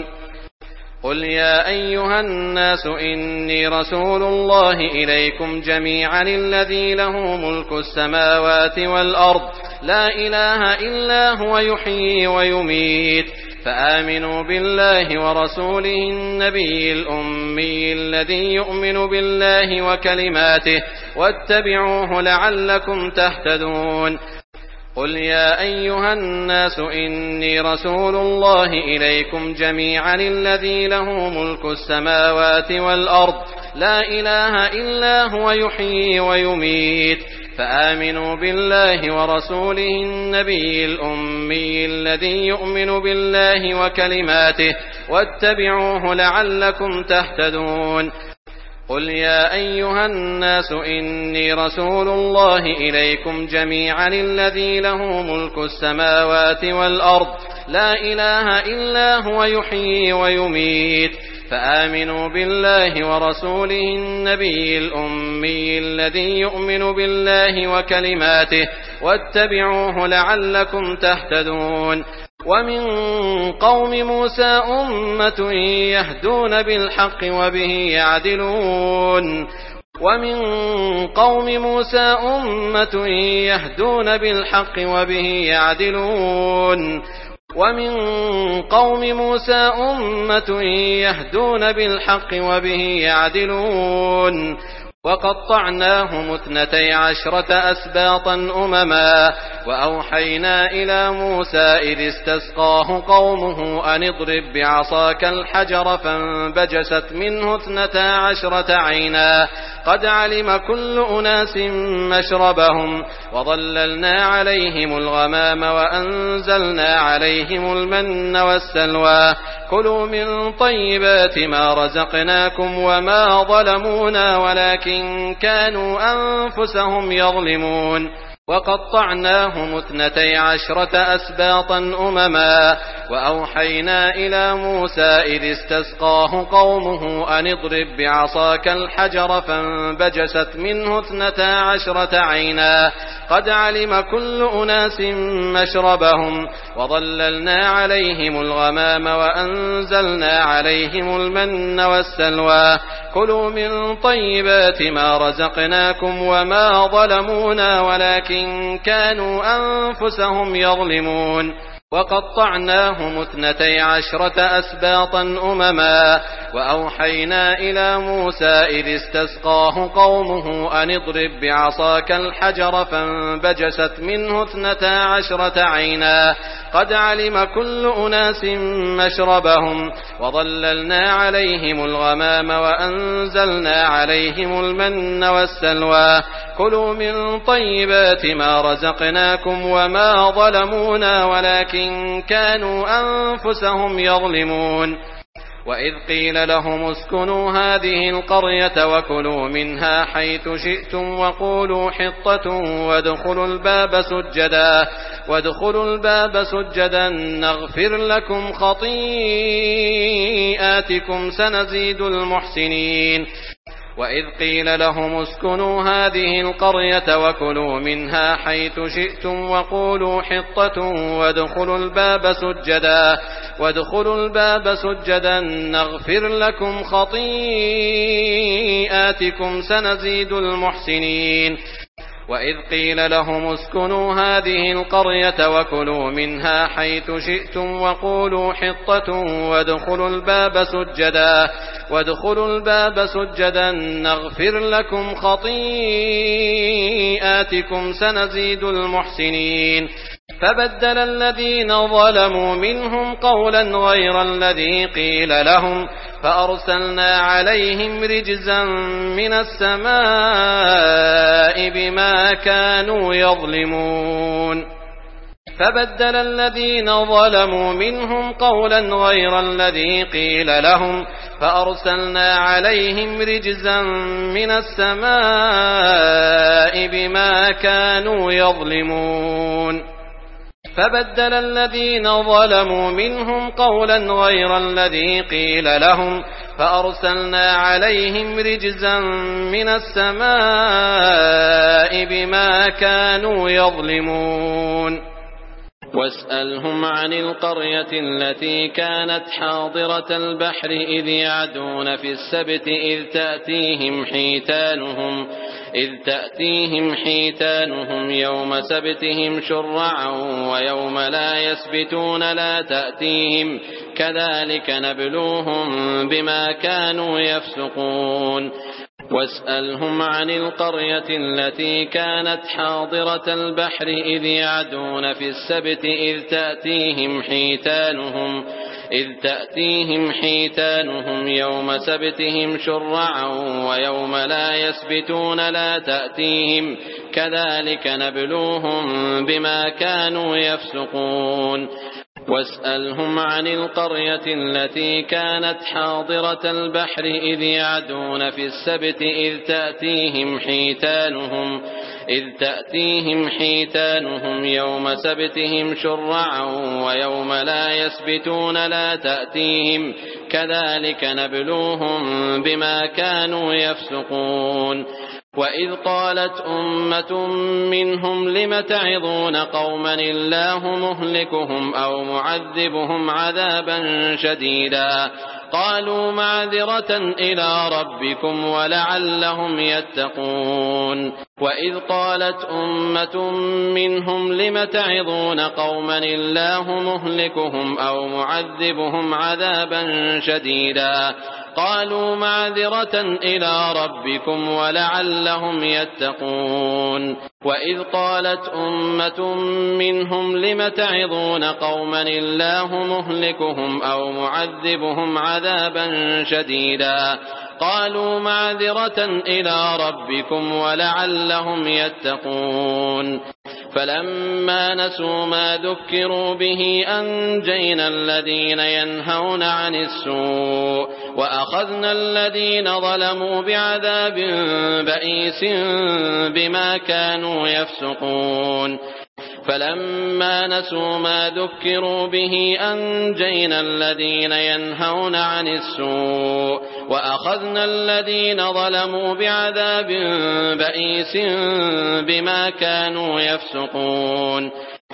قل يا أيها الناس إني رسول الله إليكم جميعا الذي له ملك السماوات والأرض لا إله إلا هو يحيي ويميت فآمنوا بالله ورسوله النبي الأمي الذي يؤمن بالله وكلماته واتبعوه لعلكم تهتدون. قل يا أيها الناس إني رسول الله إليكم جميعا الذي له ملك السماوات والأرض لا إله إلا هو يحيي ويميت فآمنوا بالله ورسوله النبي الأمي الذي يؤمن بالله وكلماته واتبعوه لعلكم تهتدون. قل يا أيها الناس إني رسول الله إليكم جميعا الذي له ملك السماوات والأرض لا إله إلا هو يحيي ويميت فآمنوا بالله ورسوله النبي الأمي الذي يؤمن بالله وكلماته واتبعوه لعلكم تهتدون. ومن قوم موسى أمة يهدون بالحق وبه يعدلون ومن قوم موسى أمة يهدون بالحق وبه يعدلون ومن قوم موسى أمة يهدون بالحق وبه يعدلون وقطعناهم اثنتي عشرة أسباطا أمما وأوحينا إلى موسى إذ استسقاه قومه أن اضرب بعصاك الحجر فانبجست منه اثنتا عشرة عينا قد علم كل أناس مشربهم وظللنا عليهم الغمام وأنزلنا عليهم المن والسلوى كلوا من طيبات ما رزقناكم وما ظلمونا ولكن كانوا أنفسهم يظلمون وقطعناهم اثنتي عشرة أسباطا أمما وأوحينا إلى موسى إذ استسقاه قومه أن اضرب بعصاك الحجر فانبجست منه اثنتا عشرة عينا قد علم كل أناس مشربهم وظللنا عليهم الغمام وأنزلنا عليهم المن والسلوى كلوا من طيبات ما رزقناكم وما ظلمونا ولكن كانوا أنفسهم يظلمون وقطعناهم اثنتي عشرة أسباطا أمما وأوحينا إلى موسى إذ استسقاه قومه أن اضرب بعصاك الحجر فانبجست منه اثنتا عشرة عينا قد علم كل أناس مشربهم وظللنا عليهم الغمام وأنزلنا عليهم المن والسلوى كلوا من طيبات ما رزقناكم وما ظلمونا ولكن كانوا أنفسهم يظلمون وإذ قيل لهم اسكنوا هذه القرية وكلوا منها حيث شئتم وقولوا حطة وادخلوا الباب سجدا وادخلوا الباب سجدا نغفر لكم خطيئاتكم سنزيد المحسنين وإذ قيل لهم اسكنوا هذه القرية وكلوا منها حيث شئتم وقولوا حطة وادخلوا الباب سجدا وادخلوا الباب سجدا نغفر لكم خطيئاتكم سنزيد المحسنين وإذ قيل لهم اسكنوا هذه القرية وكلوا منها حيث شئتم وقولوا حطة وادخلوا الباب سجدا وادخلوا الباب سجدا نغفر لكم خطيئاتكم سنزيد المحسنين فبدل الذين ظلموا منهم قولا غير الذي قيل لهم فأرسلنا عليهم رجزا من السماء بما كانوا يظلمون فبدل الذين ظلموا منهم قولا غير الذي قيل لهم فأرسلنا عليهم رجزا من السماء بما كانوا يظلمون فبدل الذين ظلموا منهم قولا غير الذي قيل لهم فأرسلنا عليهم رجزا من السماء بما كانوا يظلمون واسألهم عن القرية التي كانت حاضرة البحر إذ يعدون في السبت إذ تأتيهم حيتانهم إذ تأتيهم حيتانهم يوم سبتهم شرعا ويوم لا يسبتون لا تأتيهم كذلك نبلوهم بما كانوا يفسقون واسألهم عن القرية التي كانت حاضرة البحر إذ يعدون في السبت إذ تأتيهم حيتانهم إذ تأتيهم حيتانهم يوم سبتهم شرعا ويوم لا يسبتون لا تأتيهم كذلك نبلوهم بما كانوا يفسقون واسألهم عن القرية التي كانت حاضرة البحر إذ يعدون في السبت إذ تأتيهم حيتانهم إذ تأتيهم حيتانهم يوم سبتهم شرعا ويوم لا يسبتون لا تأتيهم كذلك نبلوهم بما كانوا يفسقون وإذ قالت أمة منهم لم تعظون قوما الله مهلكهم أو معذبهم عذابا شديدا قالوا معذرة إلى ربكم ولعلهم يتقون وإذ قالت أمة منهم لم تعظون قوما الله مهلكهم أو معذبهم عذابا شديدا قالوا معذرة إلى ربكم ولعلهم يتقون وإذ قالت أمة منهم لم تعظون قوما الله مهلكهم أو معذبهم عذابا شديدا قالوا معذرة إلى ربكم ولعلهم يتقون فلما نسوا ما ذكروا به أنجينا الذين ينهون عن السوء وأخذنا الذين ظلموا بعذاب بئيس بما كانوا يفسقون فلما نسوا ما ذكروا به أنجينا الذين ينهون عن السوء وأخذنا الذين ظلموا بعذاب بئيس بما كانوا يفسقون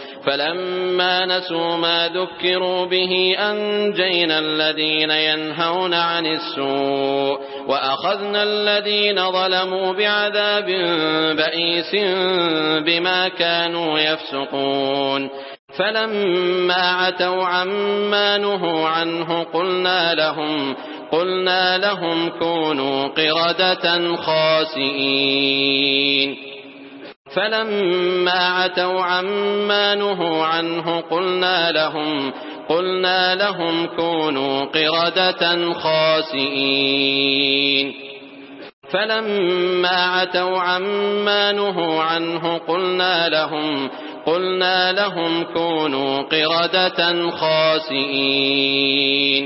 فلما نسوا ما ذكروا به أنجينا الذين ينهون عن السوء وأخذنا الذين ظلموا بعذاب بئيس بما كانوا يفسقون فلما عتوا عما نهوا عنه قلنا لهم قلنا لهم كونوا قردة خاسئين فلما عتوا عما نهوا عنه قلنا لهم قلنا لهم كونوا قردة خاسئين فلما عتوا عما نهوا عنه قلنا لهم قلنا لهم كونوا قردة خاسئين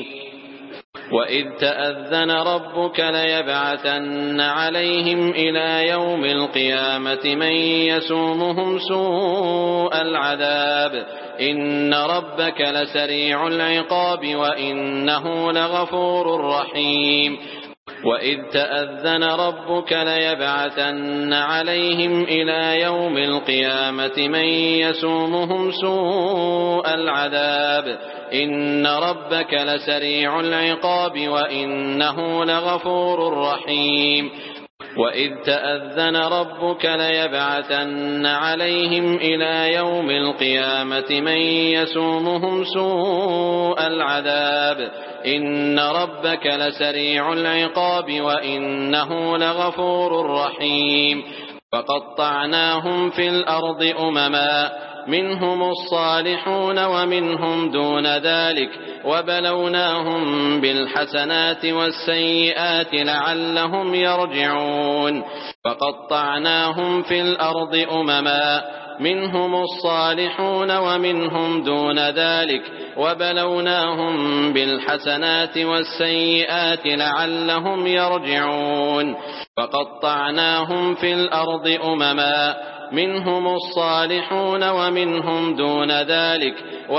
وإذ تأذن ربك ليبعثن عليهم إلى يوم القيامة من يسومهم سوء العذاب إن ربك لسريع العقاب وإنه لغفور رحيم وإذ تأذن ربك ليبعثن عليهم إلى يوم القيامة من يسومهم سوء العذاب إن ربك لسريع العقاب وإنه لغفور رحيم وإذ تأذن ربك ليبعثن عليهم إلى يوم القيامة من يسومهم سوء العذاب إن ربك لسريع العقاب وإنه لغفور رحيم فقطعناهم في الأرض أمما منهم الصالحون ومنهم دون ذلك وبلوناهم بالحسنات والسيئات لعلهم يرجعون فقطعناهم في الأرض أمما منهم الصالحون ومنهم دون ذلك وبلوناهم بالحسنات والسيئات لعلهم يرجعون فقطعناهم في الأرض أمما منهم الصالحون ومنهم دون ذلك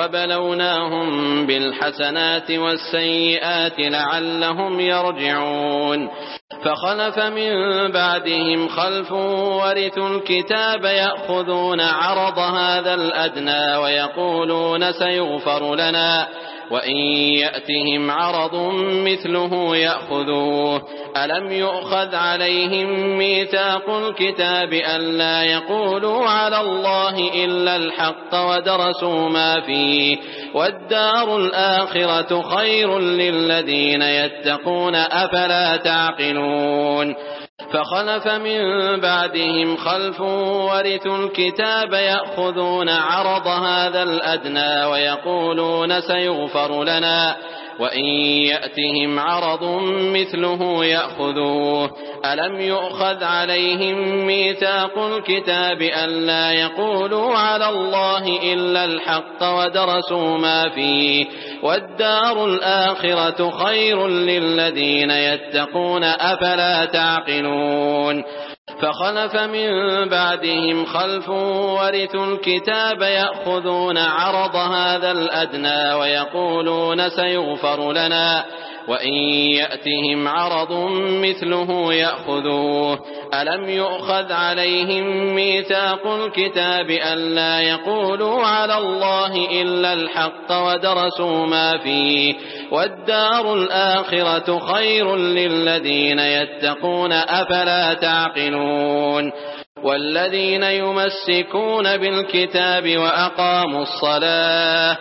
وبلوناهم بالحسنات والسيئات لعلهم يرجعون فخلف من بعدهم خلف ورثوا الكتاب يأخذون عرض هذا الأدنى ويقولون سيغفر لنا وإن يأتهم عرض مثله يأخذوه ألم يؤخذ عليهم ميثاق الكتاب ألا يقولوا على الله إلا الحق ودرسوا ما فيه والدار الآخرة خير للذين يتقون أفلا تعقلون فخلف من بعدهم خلف ورثوا الكتاب يأخذون عرض هذا الأدنى ويقولون سيغفر لنا وإن يأتهم عرض مثله يأخذوه ألم يؤخذ عليهم ميثاق الكتاب ألا يقولوا على الله إلا الحق ودرسوا ما فيه والدار الآخرة خير للذين يتقون أفلا تعقلون فخلف من بعدهم خلف ورثوا الكتاب يأخذون عرض هذا الأدنى ويقولون سيغفر لنا وإن يأتهم عرض مثله يأخذوه ألم يؤخذ عليهم ميثاق الكتاب ألا يقولوا على الله إلا الحق ودرسوا ما فيه والدار الآخرة خير للذين يتقون أفلا تعقلون والذين يمسكون بالكتاب وأقاموا الصلاة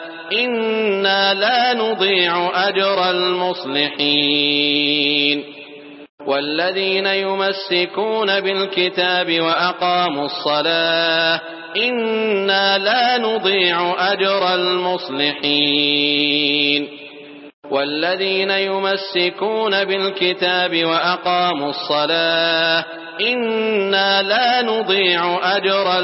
إنا لا نضيع أجر المصلحين والذين يمسكون بالكتاب وأقاموا الصلاة إنا لا نضيع أجر المصلحين والذين يمسكون بالكتاب وأقاموا الصلاة إنا لا نضيع أجر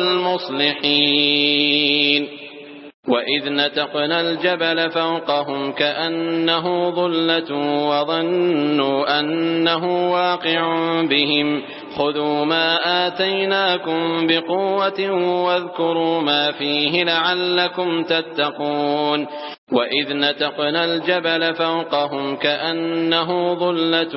المصلحين وإذ نتقنا الجبل فوقهم كأنه ظلة وظنوا أنه واقع بهم خذوا ما آتيناكم بقوة واذكروا ما فيه لعلكم تتقون وإذ نتقنا الجبل فوقهم كأنه ظلة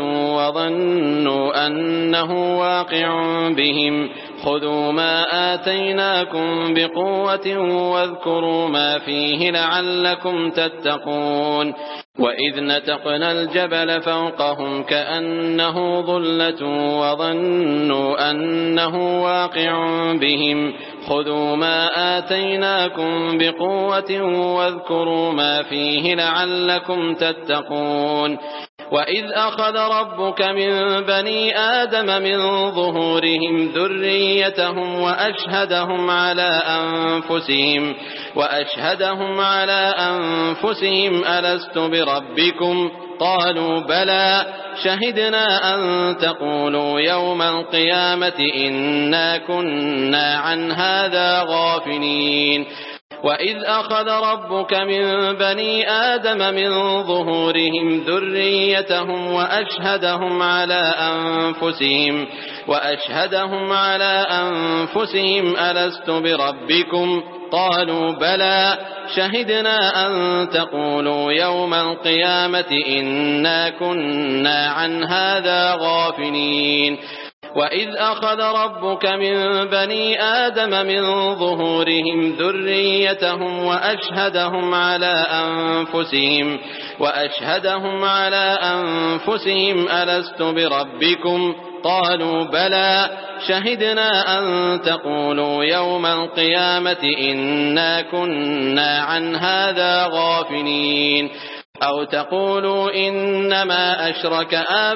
وظنوا أنه واقع بهم خذوا ما آتيناكم بقوة واذكروا ما فيه لعلكم تتقون وإذ نتقنا الجبل فوقهم كأنه ظلة وظنوا أنه واقع بهم خذوا ما آتيناكم بقوة واذكروا ما فيه لعلكم تتقون وإذ أخذ ربك من بني آدم من ظهورهم ذريتهم وأشهدهم على أنفسهم وأشهدهم على أنفسهم ألست بربكم قالوا بلى شهدنا أن تقولوا يوم القيامة إنا كنا عن هذا غافلين وإذ أخذ ربك من بني آدم من ظهورهم ذريتهم وأشهدهم على أنفسهم وأشهدهم على أنفسهم ألست بربكم قالوا بلى شهدنا أن تقولوا يوم القيامة إنا كنا عن هذا غافلين وإذ أخذ ربك من بني آدم من ظهورهم ذريتهم وأشهدهم على أنفسهم وأشهدهم على أنفسهم ألست بربكم قالوا بلى شهدنا أن تقولوا يوم القيامة إنا كنا عن هذا غافلين أو تقولوا إنما أشرك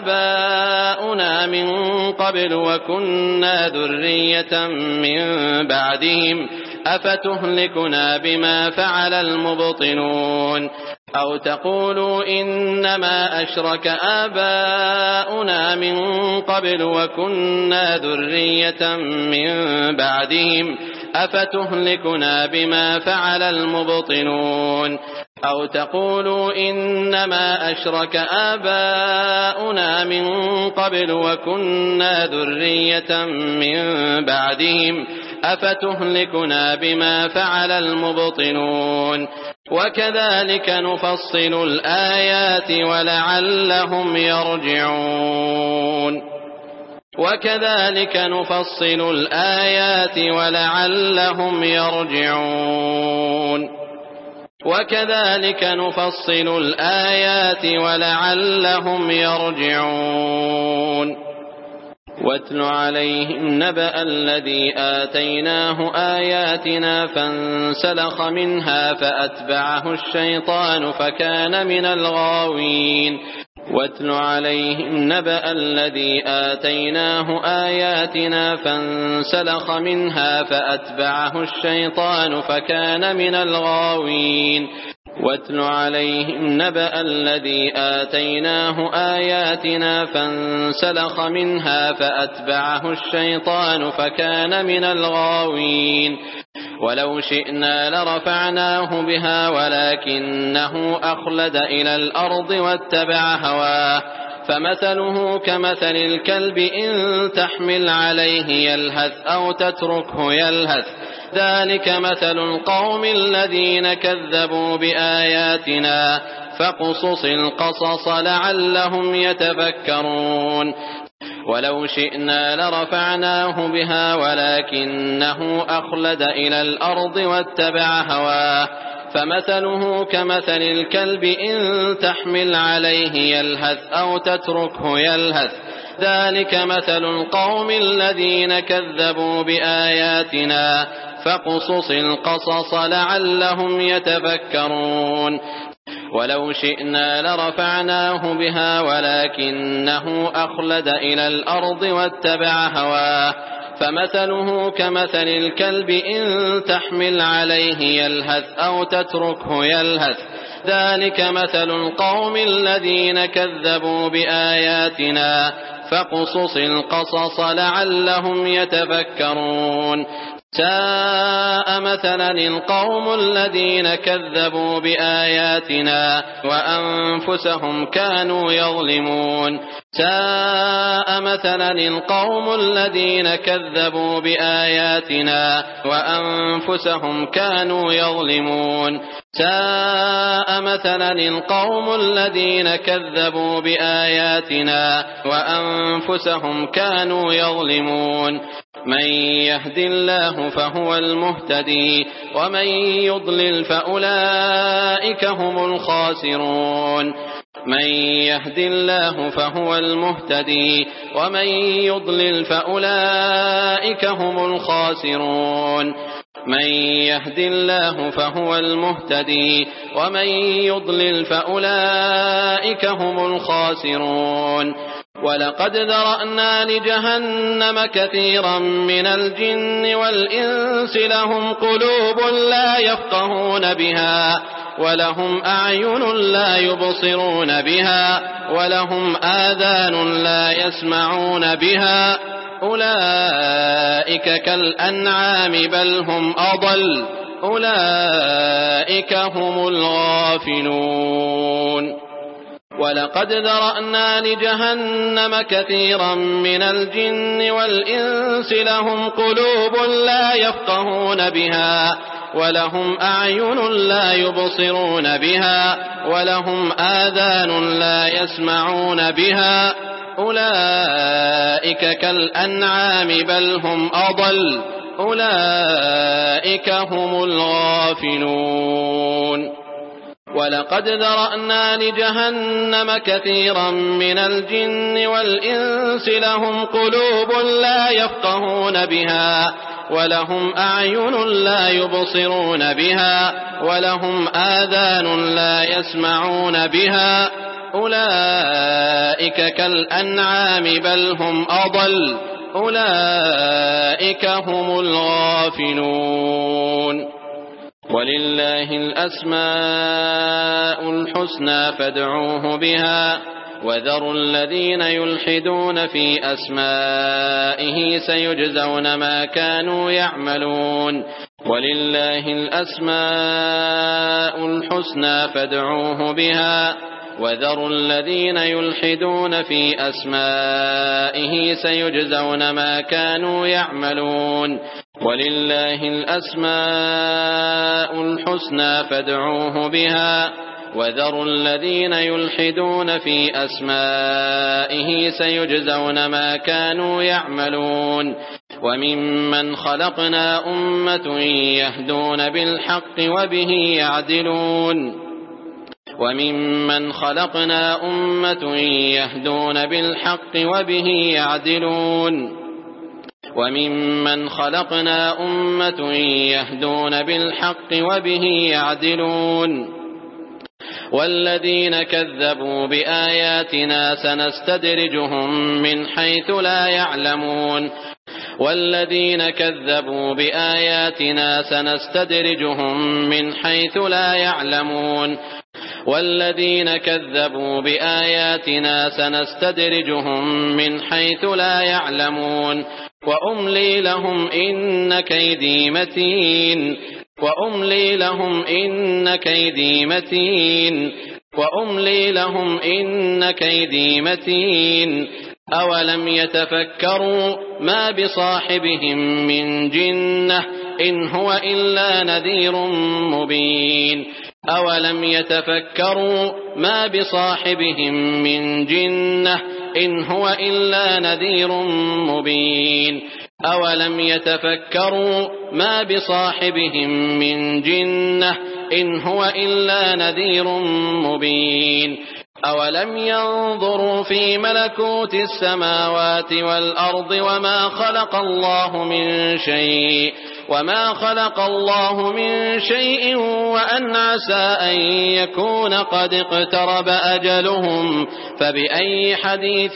آباؤنا من قبل وكنا ذرية من بعدهم أفتهلكنا بما فعل المبطلون أو تقولوا إنما أشرك آباؤنا من قبل وكنا ذرية من بعدهم أفتهلكنا بما فعل المبطلون أو تقولوا إنما أشرك آباؤنا من قبل وكنا ذرية من بعدهم أفتهلكنا بما فعل المبطلون وكذلك نفصل الآيات ولعلهم يرجعون وكذلك نفصل الآيات ولعلهم يرجعون وكذلك نفصل الآيات ولعلهم يرجعون واتل عليهم نبأ الذي آتيناه آياتنا فانسلخ منها فأتبعه الشيطان فكان من الغاوين واتل عليهم نبأ الذي آتيناه آياتنا فانسلخ منها فأتبعه الشيطان فكان من الغاوين واتل عليهم نبأ الذي آتيناه آياتنا فانسلخ منها فأتبعه الشيطان فكان من الغاوين ولو شئنا لرفعناه بها ولكنه أخلد إلى الأرض واتبع هواه فمثله كمثل الكلب إن تحمل عليه يلهث أو تتركه يلهث ذلك مثل القوم الذين كذبوا بآياتنا فاقصص القصص لعلهم يتفكرون ولو شئنا لرفعناه بها ولكنه أخلد إلى الأرض واتبع هواه فمثله كمثل الكلب إن تحمل عليه يلهث أو تتركه يلهث ذلك مثل القوم الذين كذبوا بآياتنا فاقصص القصص لعلهم يتفكرون ولو شئنا لرفعناه بها ولكنه أخلد إلى الأرض واتبع هواه فمثله كمثل الكلب إن تحمل عليه يلهث أو تتركه يلهث ذلك مثل القوم الذين كذبوا بآياتنا فاقصص القصص لعلهم يتفكرون ساء مثلا القوم الذين كذبوا بآياتنا وأنفسهم كانوا يظلمون ساء مثلا القوم الذين كذبوا بآياتنا وأنفسهم كانوا يظلمون ساء مثلا القوم الذين كذبوا بآياتنا وأنفسهم كانوا يظلمون من يهد الله فهو المهتدي ومن يضلل فأولئك هم الخاسرون من يهد الله فهو المهتدي ومن يضلل فأولئك هم الخاسرون من يهد الله فهو المهتدي ومن يضلل فأولئك هم الخاسرون ولقد ذرأنا لجهنم كثيرا من الجن والإنس لهم قلوب لا يفقهون بها ولهم أعين لا يبصرون بها ولهم آذان لا يسمعون بها أولئك كالأنعام بل هم أضل أولئك هم الغافلون ولقد ذرأنا لجهنم كثيرا من الجن والإنس لهم قلوب لا يفقهون بها ولهم أعين لا يبصرون بها ولهم آذان لا يسمعون بها أولئك كالأنعام بل هم أضل أولئك هم الغافلون ولقد ذرأنا لجهنم كثيرا من الجن والإنس لهم قلوب لا يفقهون بها ولهم أعين لا يبصرون بها ولهم آذان لا يسمعون بها أولئك كالأنعام بل هم أضل أولئك هم الغافلون ولله الأسماء الحسنى فادعوه بها وذروا الذين يلحدون في أسمائه سيجزون ما كانوا يعملون ولله الأسماء الحسنى فادعوه بها وذروا الذين يلحدون في أسمائه سيجزون ما كانوا يعملون ولله الأسماء الحسنى فادعوه بها وذروا الذين يلحدون في أسمائه سيجزون ما كانوا يعملون وممن خلقنا أمة يهدون بالحق وبه يعدلون وممن خلقنا أمة يهدون بالحق وبه يعدلون وممن خلقنا أمة يهدون بالحق وبه يعدلون والذين كذبوا بآياتنا سنستدرجهم من حيث لا يعلمون والذين كذبوا بآياتنا سنستدرجهم من حيث لا يعلمون والذين كذبوا بآياتنا سنستدرجهم من حيث لا يعلمون وأملي لهم إن كيدي متين وأملي لهم إن كيدي متين وأملي لهم إن كيدي متين أولم يتفكروا ما بصاحبهم من جنة إن هو إلا نذير مبين أولم يتفكروا ما بصاحبهم من جنة إن هو إلا نذير مبين أولم يتفكروا ما بصاحبهم من جنة إن هو إلا نذير مبين أولم ينظروا في ملكوت السماوات والأرض وما خلق الله من شيء وما خلق الله من شيء وأن عسى أن يكون قد اقترب أجلهم فبأي حديث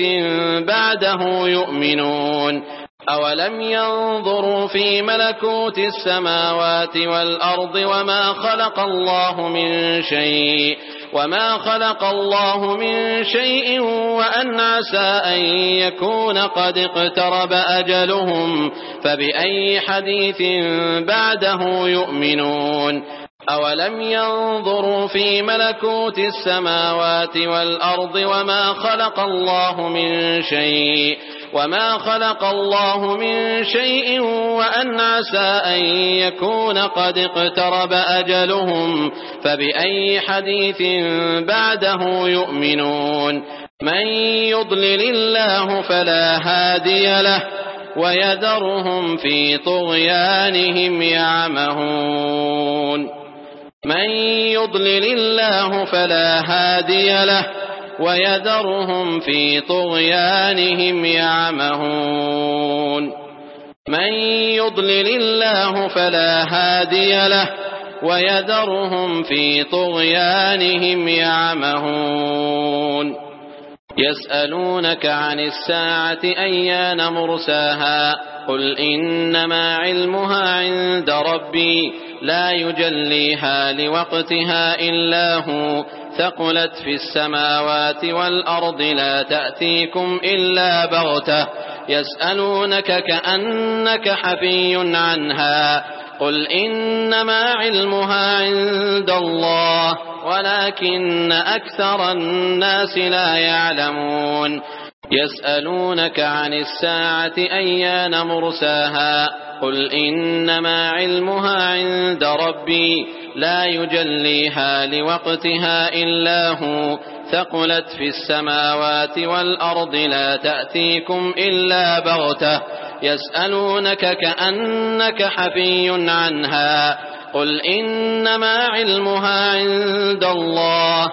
بعده يؤمنون أولم ينظروا في ملكوت السماوات والأرض وما خلق الله من شيء وما خلق الله من شيء وأن عسى أن يكون قد اقترب أجلهم فبأي حديث بعده يؤمنون أولم ينظروا في ملكوت السماوات والأرض وما خلق الله من شيء وما خلق الله من شيء وأن عسى أن يكون قد اقترب أجلهم فبأي حديث بعده يؤمنون من يضلل الله فلا هادي له ويذرهم في طغيانهم يعمهون من يضلل الله فلا هادي له ويذرهم في طغيانهم يعمهون من يضلل الله فلا هادي له ويذرهم في طغيانهم يعمهون يسألونك عن الساعة أيان مرساها قل إنما علمها عند ربي لا يجليها لوقتها إلا هو ثقلت في السماوات والأرض لا تأتيكم إلا بغتة يسألونك كأنك حفي عنها قل إنما علمها عند الله ولكن أكثر الناس لا يعلمون يسألونك عن الساعة أيان مرساها قل إنما علمها عند ربي لا يجليها لوقتها إلا هو ثقلت في السماوات والأرض لا تأتيكم إلا بغتة يسألونك كأنك حفي عنها قل إنما علمها عند الله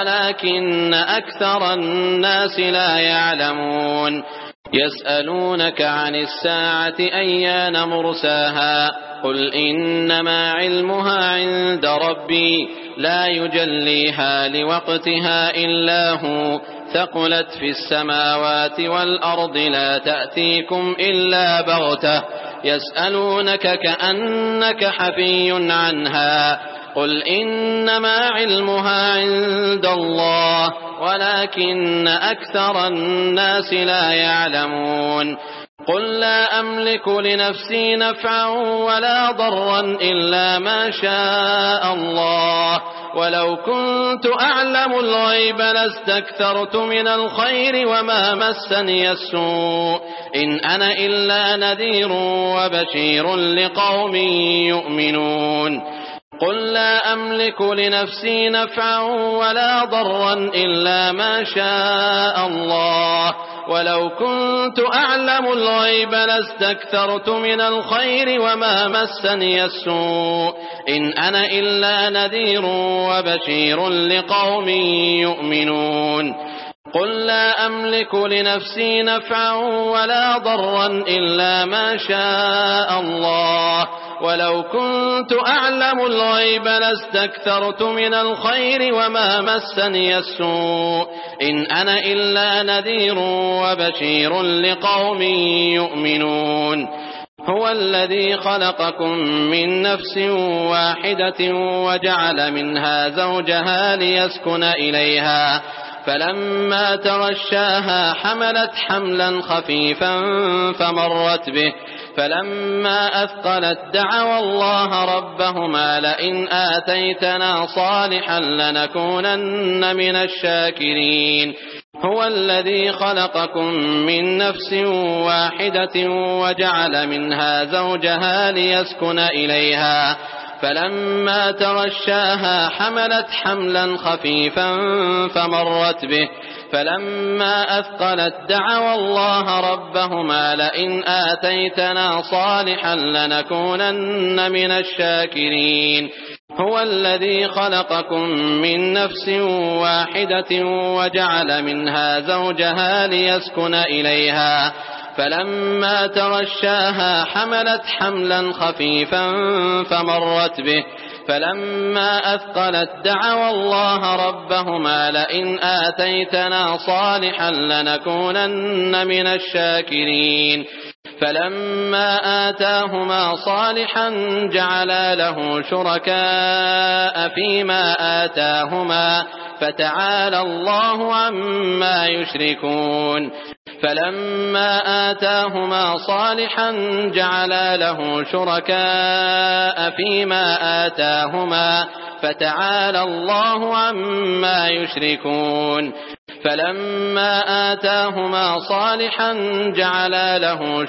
ولكن أكثر الناس لا يعلمون يسألونك عن الساعة أيان مرساها قل إنما علمها عند ربي لا يجليها لوقتها إلا هو ثقلت في السماوات والأرض لا تأتيكم إلا بغتة يسألونك كأنك حفي عنها قل إنما علمها عند الله ولكن أكثر الناس لا يعلمون قل لا أملك لنفسي نفعا ولا ضرا إلا ما شاء الله ولو كنت أعلم الغيب لاستكثرت من الخير وما مسني السوء إن أنا إلا نذير وبشير لقوم يؤمنون قل لا أملك لنفسي نفعا ولا ضرا إلا ما شاء الله ولو كنت أعلم الغيب لاستكثرت من الخير وما مسني السوء إن أنا إلا نذير وبشير لقوم يؤمنون قل لا أملك لنفسي نفعا ولا ضرا إلا ما شاء الله ولو كنت أعلم الغيب لاستكثرت من الخير وما مسني السوء إن أنا إلا نذير وبشير لقوم يؤمنون هو الذي خلقكم من نفس واحدة وجعل منها زوجها ليسكن إليها فلما تغشاها حملت حملا خفيفا فمرت به فلما أثقلت دعوا الله ربهما لئن آتيتنا صالحا لنكونن من الشاكرين هو الذي خلقكم من نفس واحدة وجعل منها زوجها ليسكن إليها فلما تغشاها حملت حملا خفيفا فمرت به فلما أثقلت دعوا الله ربهما لئن آتيتنا صالحا لنكونن من الشاكرين هو الذي خلقكم من نفس واحدة وجعل منها زوجها ليسكن إليها فلما تغشاها حملت حملا خفيفا فمرت به فلما أثقلت دعوا الله ربهما لئن آتيتنا صالحا لنكونن من الشاكرين فلما آتاهما صالحا جعلا له شركاء فيما آتاهما فتعالى الله عما يشركون فلما آتاهما صالحا جعلا له شركاء فيما آتاهما فتعالى الله عما يشركون فلما آتاهما صالحا جعلا له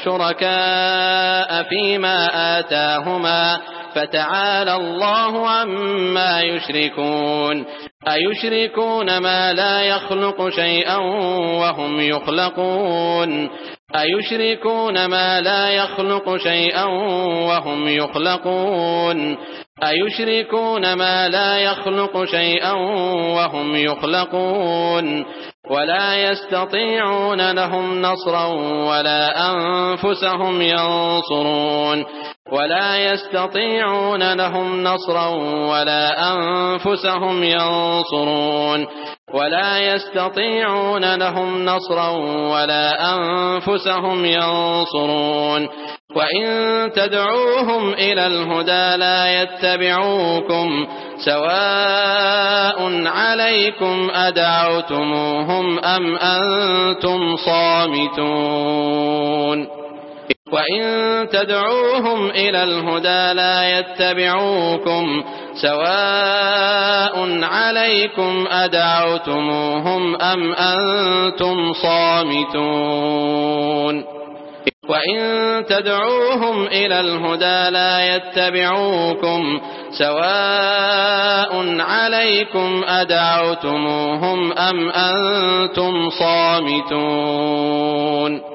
شركاء فيما آتاهما فتعالى الله عما يشركون أيشركون ما لا يخلق شيئا وهم يخلقون أيشركون ما لا يخلق شيئا وهم يخلقون أيشركون ما لا يخلق شيئا وهم يخلقون ولا يستطيعون لهم نصرا ولا أنفسهم ينصرون ولا يستطيعون لهم نصرا ولا أنفسهم ينصرون ولا يستطيعون لهم نصرا ولا أنفسهم ينصرون وإن تدعوهم إلى الهدى لا يتبعوكم سواء عليكم أدعوتموهم أم أنتم صامتون وإن تدعوهم إلى الهدى لا يتبعوكم سواء عليكم أدعوتموهم أم أنتم صامتون وإن تدعوهم إلى الهدى لا يتبعوكم سواء عليكم أدعوتموهم أم أنتم صامتون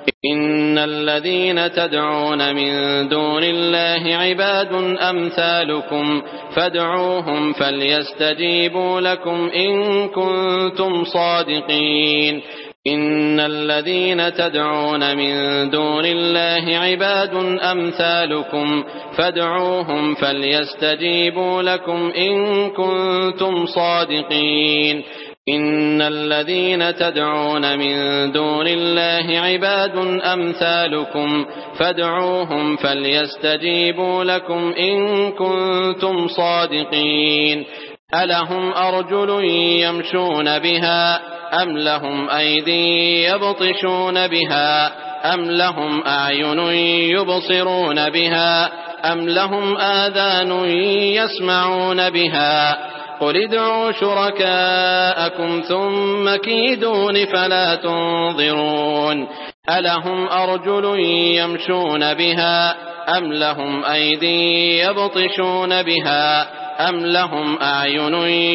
إن الذين تدعون من دون الله عباد أمثالكم فادعوهم فليستجيبوا لكم إن كنتم صادقين إن الذين تدعون من دون الله عباد أمثالكم فادعوهم فليستجيبوا لكم إن كنتم صادقين إن الذين تدعون من دون الله عباد أمثالكم فادعوهم فليستجيبوا لكم إن كنتم صادقين ألهم أرجل يمشون بها أم لهم أيدي يبطشون بها أم لهم أعين يبصرون بها أم لهم آذان يسمعون بها قل ادعوا شركاءكم ثم كيدون فلا تنظرون ألهم أرجل يمشون بها أم لهم أيدي يبطشون بها أم لهم أعين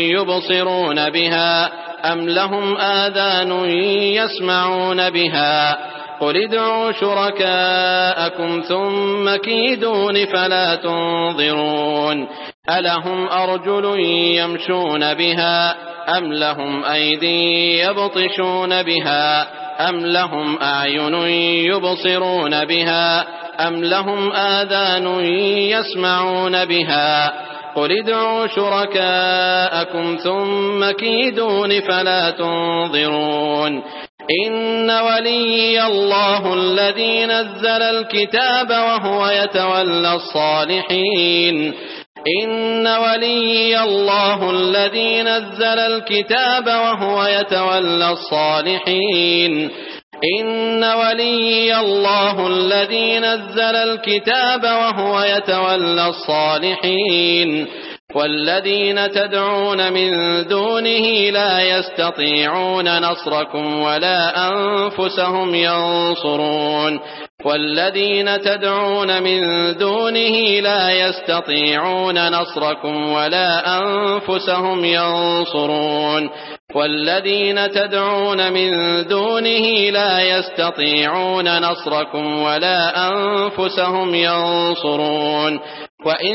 يبصرون بها أم لهم آذان يسمعون بها قل ادعوا شركاءكم ثم كيدون فلا تنظرون ألهم أرجل يمشون بها أم لهم أيدي يبطشون بها أم لهم أعين يبصرون بها أم لهم آذان يسمعون بها قل ادعوا شركاءكم ثم كيدون فلا تنظرون إن وليي الله الذي نزل الكتاب وهو يتولى الصالحين إن وليي الله الذي نزل الكتاب وهو يتولى الصالحين إن وليي الله الذي نزل الكتاب وهو يتولى الصالحين والذين تدعون من دونه لا يستطيعون نصركم ولا أنفسهم ينصرون والذين تدعون من دونه لا يستطيعون نصركم ولا أنفسهم ينصرون والذين تدعون من دونه لا يستطيعون نصركم ولا أنفسهم ينصرون وإن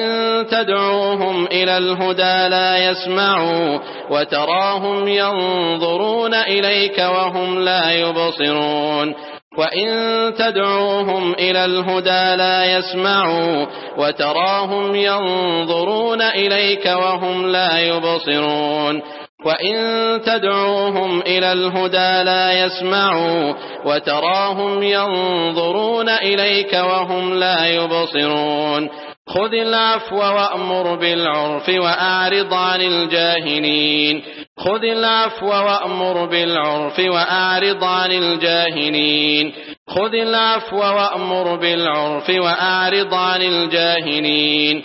تدعوهم إلى الهدى لا يسمعوا وتراهم ينظرون إليك وهم لا يبصرون وإن تدعوهم إلى الهدى لا يسمعوا وتراهم ينظرون إليك وهم لا يبصرون وإن تدعوهم إلى الهدى لا يسمعوا وتراهم ينظرون إليك وهم لا يبصرون خذ العفو وأمر بالعرف وأعرض عن الجاهلين خذ العفو وأمر بالعرف وأعرض عن الجاهلين خذ العفو وأمر بالعرف وأعرض عن الجاهلين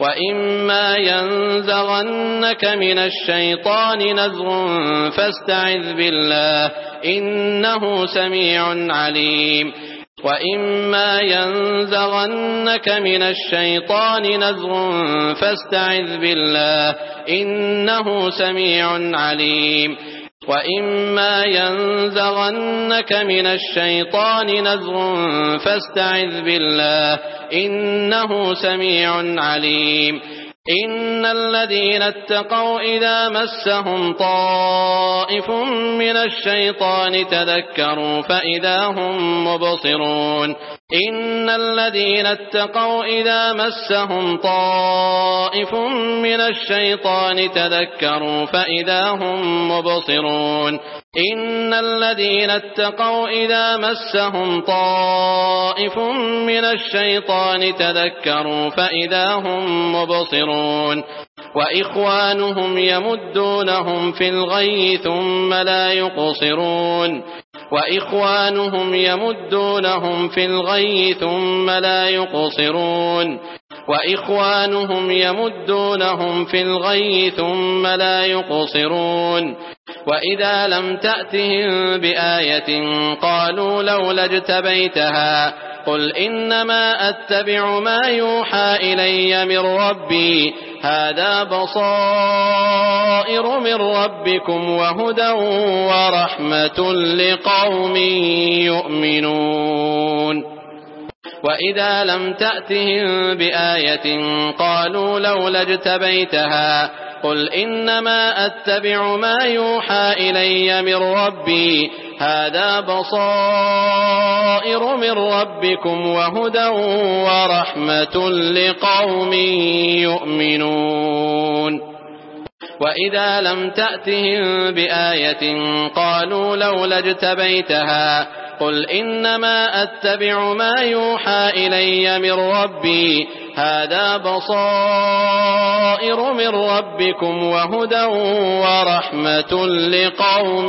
وإما ينزغنك من الشيطان نزغ فاستعذ بالله إنه سميع عليم وإما ينزغنك من الشيطان نزغ فاستعذ بالله إنه سميع عليم وإما ينزغنك من الشيطان نزغ فاستعذ بالله إنه سميع عليم إن الذين اتقوا إذا مسهم طائف من الشيطان تذكروا فإذا هم مبصرون إن الذين اتقوا إذا مسهم طائف من الشيطان تذكروا فإذا هم مبصرون إن الذين اتقوا إذا مسهم طائف من الشيطان تذكروا فإذا هم مبصرون وإخوانهم يمدونهم في الغي ثم لا يقصرون وإخوانهم يمدونهم في الغي ثم لا يقصرون وإخوانهم يمدونهم في الغي ثم لا يقصرون وإذا لم تأتهم بآية قالوا لولا اجتبيتها قل إنما أتبع ما يوحى إلي من ربي هذا بصائر من ربكم وهدى ورحمة لقوم يؤمنون وإذا لم تأتهم بآية قالوا لولا اجتبيتها قل إنما أتبع ما يوحى إلي من ربي هذا بصائر من ربكم وهدى ورحمة لقوم يؤمنون وإذا لم تأتهم بآية قالوا لولا اجتبيتها قل إنما أتبع ما يوحى إلي من ربي هذا بصائر من ربكم وهدى ورحمة لقوم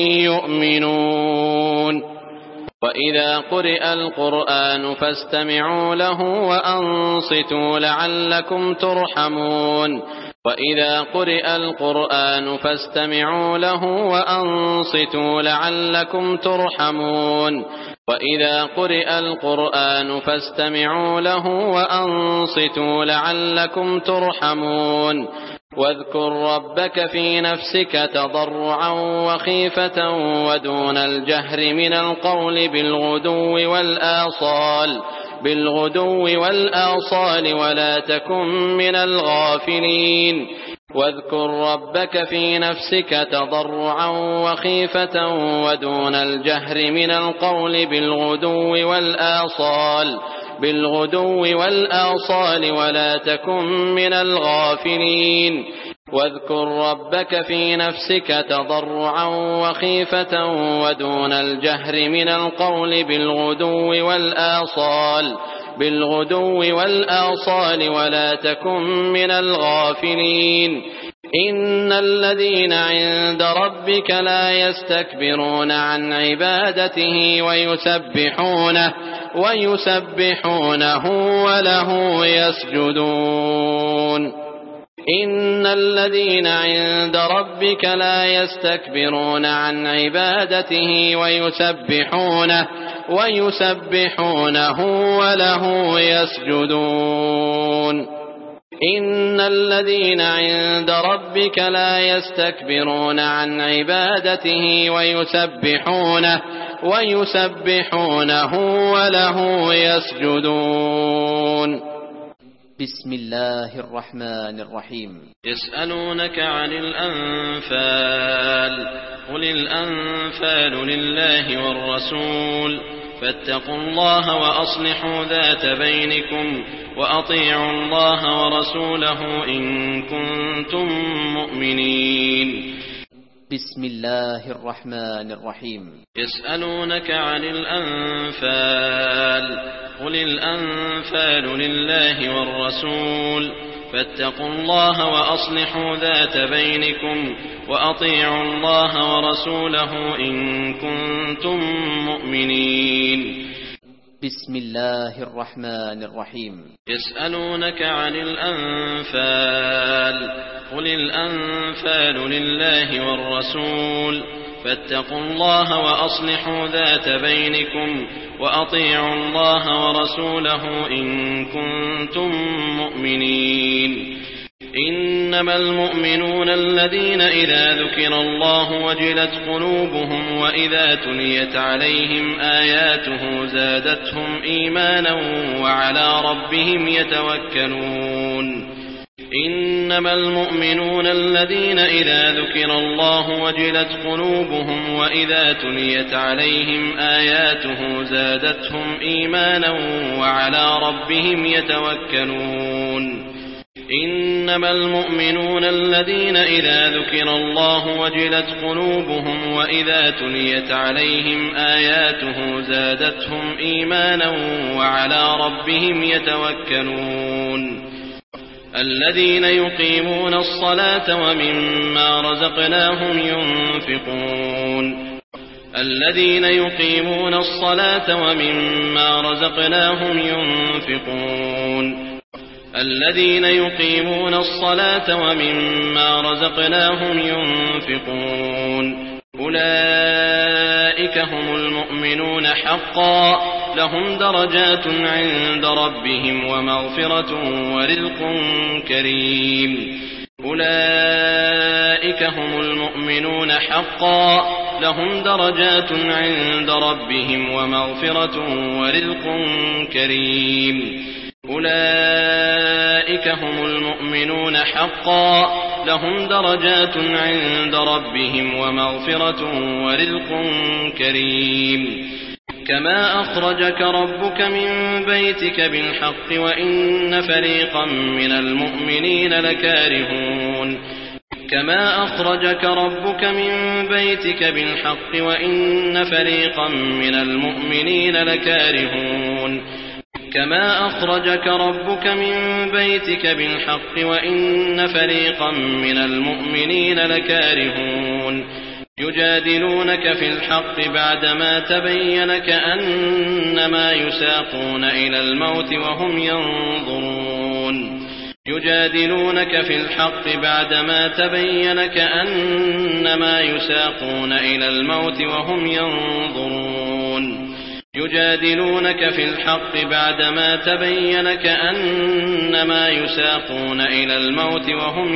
يؤمنون وإذا قرئ القرآن فاستمعوا له وأنصتوا لعلكم ترحمون وإذا قرئ القرآن فاستمعوا له وأنصتوا لعلكم ترحمون وإذا قرئ القرآن فاستمعوا له وأنصتوا لعلكم ترحمون واذكر ربك في نفسك تضرعا وخيفة ودون الجهر من القول بالغدو والآصال بالغدو والآصال ولا تكن من الغافلين واذكر ربك في نفسك تضرعا وخيفة ودون الجهر من القول بالغدو والآصال بالغدو والآصال ولا تكن من الغافلين واذكر ربك في نفسك تضرعا وخيفة ودون الجهر من القول بالغدو والآصال بالغدو والآصال ولا تكن من الغافلين إن الذين عند ربك لا يستكبرون عن عبادته ويسبحونه ويسبحونه وله يسجدون إن الذين عند ربك لا يستكبرون عن عبادته ويسبحونه ويسبحونه وله يسجدون إن الذين عند ربك لا يستكبرون عن عبادته ويسبحونه ويسبحونه وله يسجدون
بسم الله الرحمن الرحيم
يسألونك عن الأنفال قل الأنفال لله والرسول فاتقوا الله وأصلحوا ذات بينكم وأطيعوا الله ورسوله إن كنتم مؤمنين
بسم الله الرحمن الرحيم
يسألونك عن الأنفال قل الأنفال لله والرسول فاتقوا الله وأصلحوا ذات بينكم وأطيعوا الله ورسوله إن كنتم مؤمنين
بسم الله الرحمن الرحيم
يسألونك عن الأنفال قل الأنفال لله والرسول فاتقوا الله وأصلحوا ذات بينكم وأطيعوا الله ورسوله إن كنتم مؤمنين إنما المؤمنون الذين إذا ذكر الله وجلت قلوبهم وإذا تليت عليهم آياته زادتهم إيمانا وعلى ربهم يتوكلون إنما المؤمنون الذين إذا ذكر الله وجلت قلوبهم وإذا تليت عليهم آياته زادتهم إيمانا وعلى ربهم يتوكلون إنما المؤمنون الذين إذا ذكر الله وجلت قلوبهم وإذا تليت عليهم آياته زادتهم إيمانا وعلى ربهم يتوكلون الذين يقيمون الصلاة ومما رزقناهم ينفقون الذين يقيمون الصلاة ومما رزقناهم ينفقون الذين يقيمون الصلاة ومما رزقناهم ينفقون أولئك هم المؤمنون حقا لهم درجات عند ربهم ومغفرة ورزق كريم أولئك هم المؤمنون حقا لهم درجات عند ربهم ومغفرة ورزق كريم أولئك هم المؤمنون حقا لهم درجات عند ربهم ومغفرة ورزق كريم كما أخرجك ربك من بيتك بالحق وإن فريقا من المؤمنين لكارهون كما أخرجك ربك من بيتك بالحق وإن فريقا من المؤمنين لكارهون كما أخرجك ربك من بيتك بالحق وإن فريقا من المؤمنين لكارهون يجادلونك في الحق بعدما تبين كأنما يساقون إلى الموت وهم ينظرون يجادلونك في الحق بعدما تبين كأنما يساقون إلى الموت وهم ينظرون يجادلونك في الحق بعدما تبين كأنما يساقون إلى الموت وهم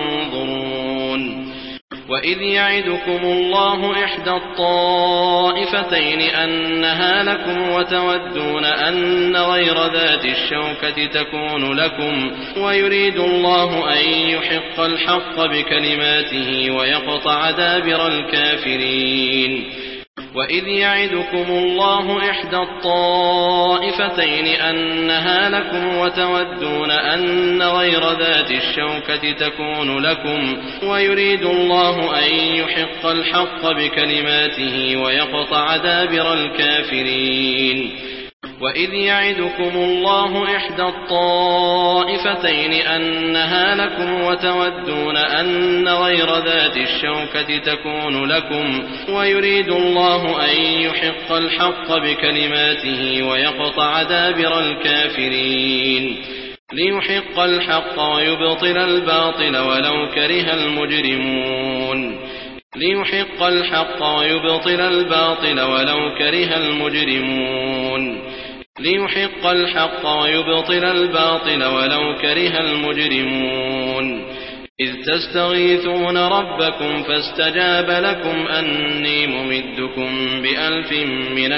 ينظرون وإذ يعدكم الله إحدى الطائفتين أنها لكم وتودون أن غير ذات الشوكة تكون لكم ويريد الله أن يحق الحق بكلماته ويقطع دابر الكافرين وإذ يعدكم الله إحدى الطائفتين أنها لكم وتودون أن غير ذات الشوكة تكون لكم ويريد الله أن يحق الحق بكلماته ويقطع دابر الكافرين وإذ يعدكم الله إحدى الطائفتين أنها لكم وتودون أن غير ذات الشوكة تكون لكم ويريد الله أن يحق الحق بكلماته ويقطع دابر الكافرين ليحق الحق ويبطل الباطل ولو كره المجرمون ليحق الحق ويبطل الباطل ولو كره المجرمون ليحق الحق ويبطل الباطل ولو كره المجرمون إذ تستغيثون ربكم فاستجاب لكم أني ممدكم بألف من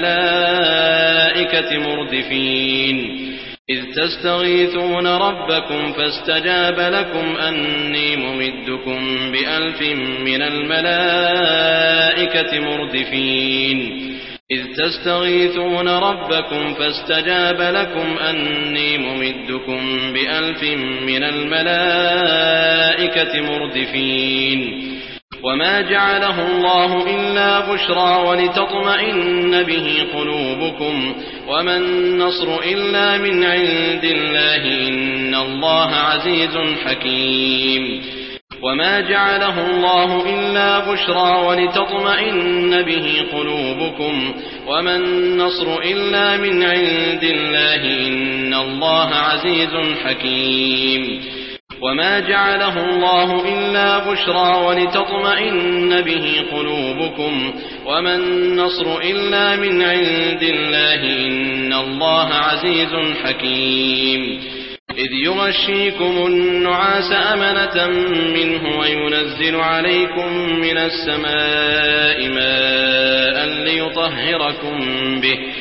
الملائكة مردفين إذ تستغيثون ربكم فاستجاب لكم أني ممدكم بألف من الملائكة مردفين إذ تستغيثون ربكم فاستجاب لكم أني ممدكم بألف من الملائكة مردفين وما جعله الله إلا بشرى ولتطمئن به قلوبكم وما النصر إلا من عند الله إن الله عزيز حكيم وما جعله الله إلا بشرى ولتطمئن به قلوبكم وما النصر إلا من عند الله إن الله عزيز حكيم وما جعله الله إلا بشرى ولتطمئن به قلوبكم وما النصر إلا من عند الله إن الله عزيز حكيم إذ يغشيكم النعاس أمنة منه وينزل عليكم من السماء ماء ليطهركم به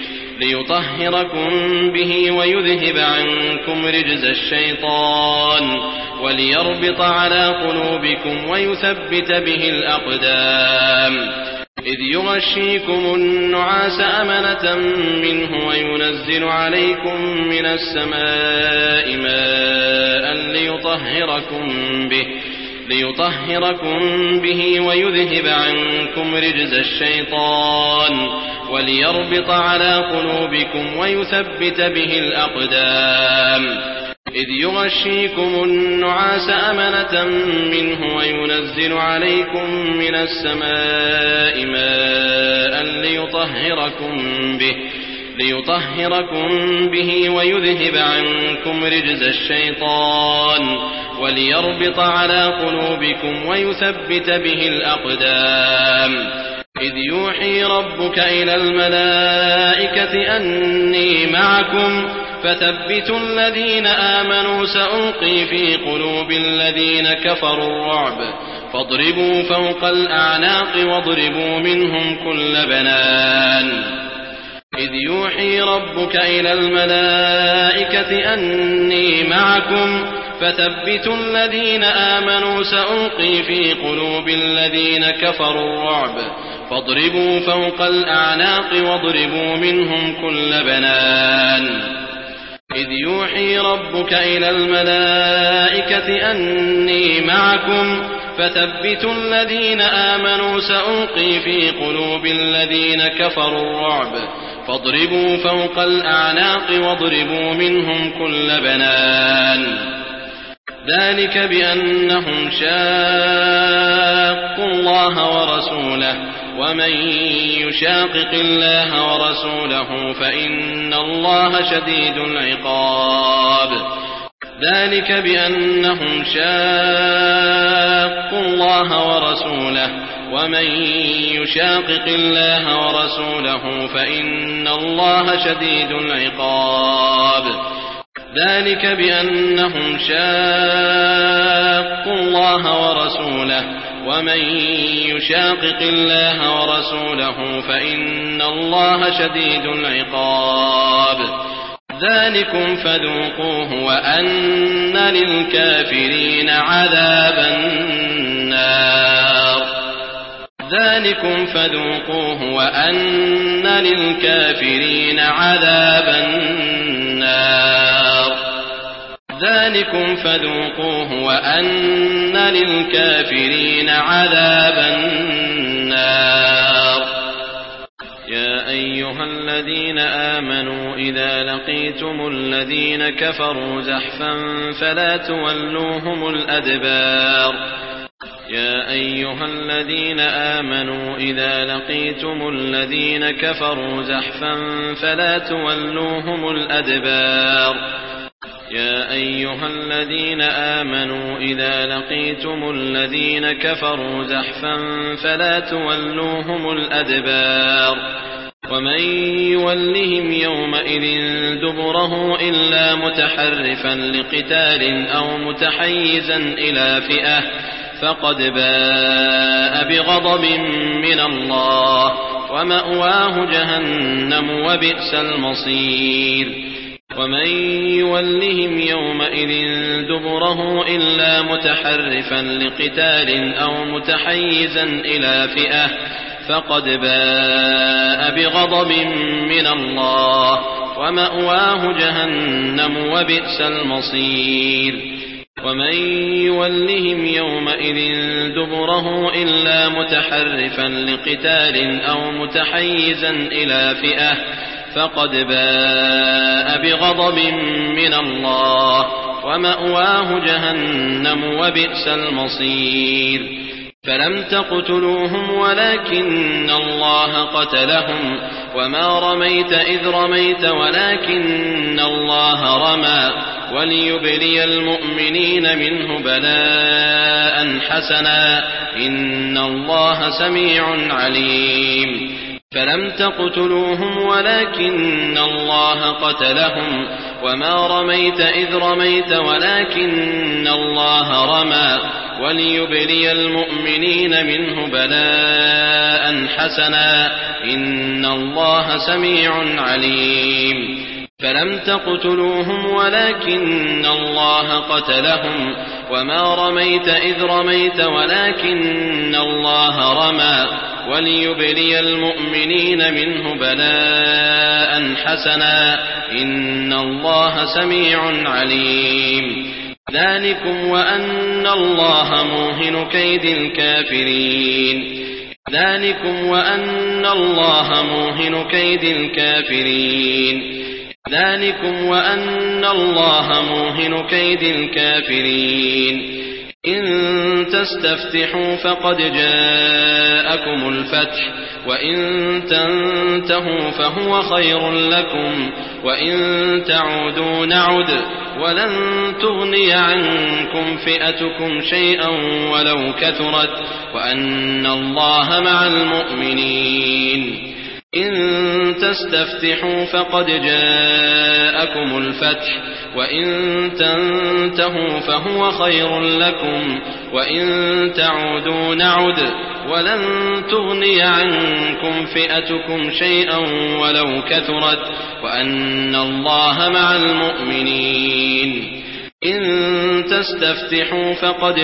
ليطهركم به ويذهب عنكم رجز الشيطان وليربط على قلوبكم ويثبت به الأقدام إذ يغشيكم النعاس أمنة منه وينزل عليكم من السماء ماء ليطهركم به ليطهركم به ويذهب عنكم رجز الشيطان وليربط على قلوبكم ويثبت به الأقدام إذ يغشيكم النعاس أمنة منه وينزل عليكم من السماء ماء ليطهركم به ليطهركم به ويذهب عنكم رجز الشيطان وليربط على قلوبكم ويثبت به الأقدام إذ يوحي ربك إلى الملائكة أني معكم فثبتوا الذين آمنوا سألقي في قلوب الذين كفروا الرعب فاضربوا فوق الأعناق واضربوا منهم كل بنان إذ يوحي ربك إلى الملائكة أني معكم فثبتوا الذين آمنوا سألقي في قلوب الذين كفروا الرعب فاضربوا فوق الأعناق واضربوا منهم كل بنان إذ يوحي ربك إلى الملائكة أني معكم فثبتوا الذين آمنوا سألقي في قلوب الذين كفروا الرعب فاضربوا فوق الأعناق واضربوا منهم كل بنان ذلك بأنهم شاقوا الله ورسوله ومن يشاقق الله ورسوله فإن الله شديد العقاب ذلك بأنهم شاقوا الله ورسوله ومن يشاقق الله ورسوله فإن الله شديد العقاب ذلك بأنهم شاقوا الله ورسوله ومن يشاقق الله ورسوله فإن الله شديد العقاب ذلكم فذوقوه وأن للكافرين عذاب النار ذلكم فذوقوه وأن للكافرين عذاب النار ذلكم فذوقوه وأن للكافرين عذاب النار يا أيها الذين آمنوا إذا لقيتم الذين كفروا زحفا فلا تولوهم الأدبار يا أيها الذين آمنوا إذا لقيتم الذين كفروا زحفا فلا تولوهم الأدبار يا أيها الذين آمنوا إذا لقيتم الذين كفروا زحفا فلا تولوهم الأدبار ومن يولهم يومئذ دبره إلا متحرفا لقتال أو متحيزا إلى فئة فقد باء بغضب من الله ومأواه جهنم وبئس المصير ومن يولهم يومئذ دبره إلا متحرفا لقتال أو متحيزا إلى فئة فقد باء بغضب من الله ومأواه جهنم وبئس المصير ومن يولهم يومئذ دبره إلا متحرفا لقتال أو متحيزا إلى فئة فقد باء بغضب من الله ومأواه جهنم وبئس المصير فلم تقتلوهم ولكن الله قتلهم وما رميت إذ رميت ولكن الله رمى وليبلي المؤمنين منه بلاء حسنا إن الله سميع عليم فلم تقتلوهم ولكن الله قتلهم وما رميت إذ رميت ولكن الله رمى وليبلي المؤمنين منه بلاء حسنا إن الله سميع عليم فلم تقتلوهم ولكن الله قتلهم وما رميت إذ رميت ولكن الله رمى وليبلي المؤمنين منه بلاء حسنا إن الله سميع عليم ذلكم وأن الله موهن كيد الكافرين ذلكم وأن الله موهن كيد الكافرين ذلكم وأن الله موهن كيد الكافرين إن تستفتحوا فقد جاءكم الفتح وإن تنتهوا فهو خير لكم وإن تعودوا نعد ولن تغني عنكم فئتكم شيئا ولو كثرت وأن الله مع المؤمنين إن تستفتحوا فقد جاءكم الفتح وإن تنتهوا فهو خير لكم وإن تعودوا نعد ولن تغني عنكم فئتكم شيئا ولو كثرت وأن الله مع المؤمنين إن تستفتحوا فقد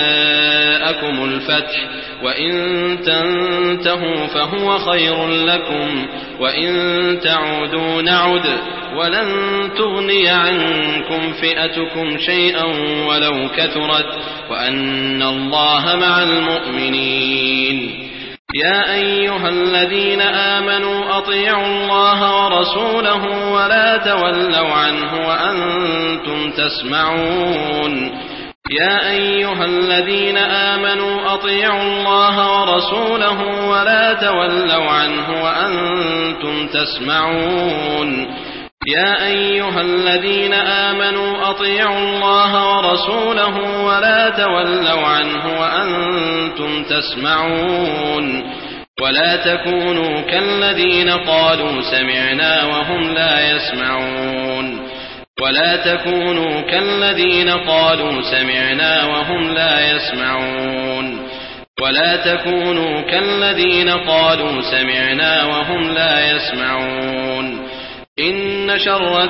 جاءكم الفتح وإن تنتهوا فهو خير لكم وإن تعودوا نعد ولن تغني عنكم فئتكم شيئا ولو كثرت وأن الله مع المؤمنين يا أيها الذين آمنوا أطيعوا الله ورسوله ولا تولوا عنه وأنتم تسمعون يا أيها الذين آمنوا أطيعوا الله ورسوله ولا تولوا عنه وأنتم تسمعون يا أيها الذين آمنوا أطيعوا الله ورسوله ولا تولوا عنه وأنتم تسمعون ولا تكونوا كالذين قالوا سمعنا وهم لا يسمعون ولا تكونوا كالذين قالوا سمعنا وهم لا يسمعون ولا تكونوا كالذين قالوا سمعنا وهم لا يسمعون إن شر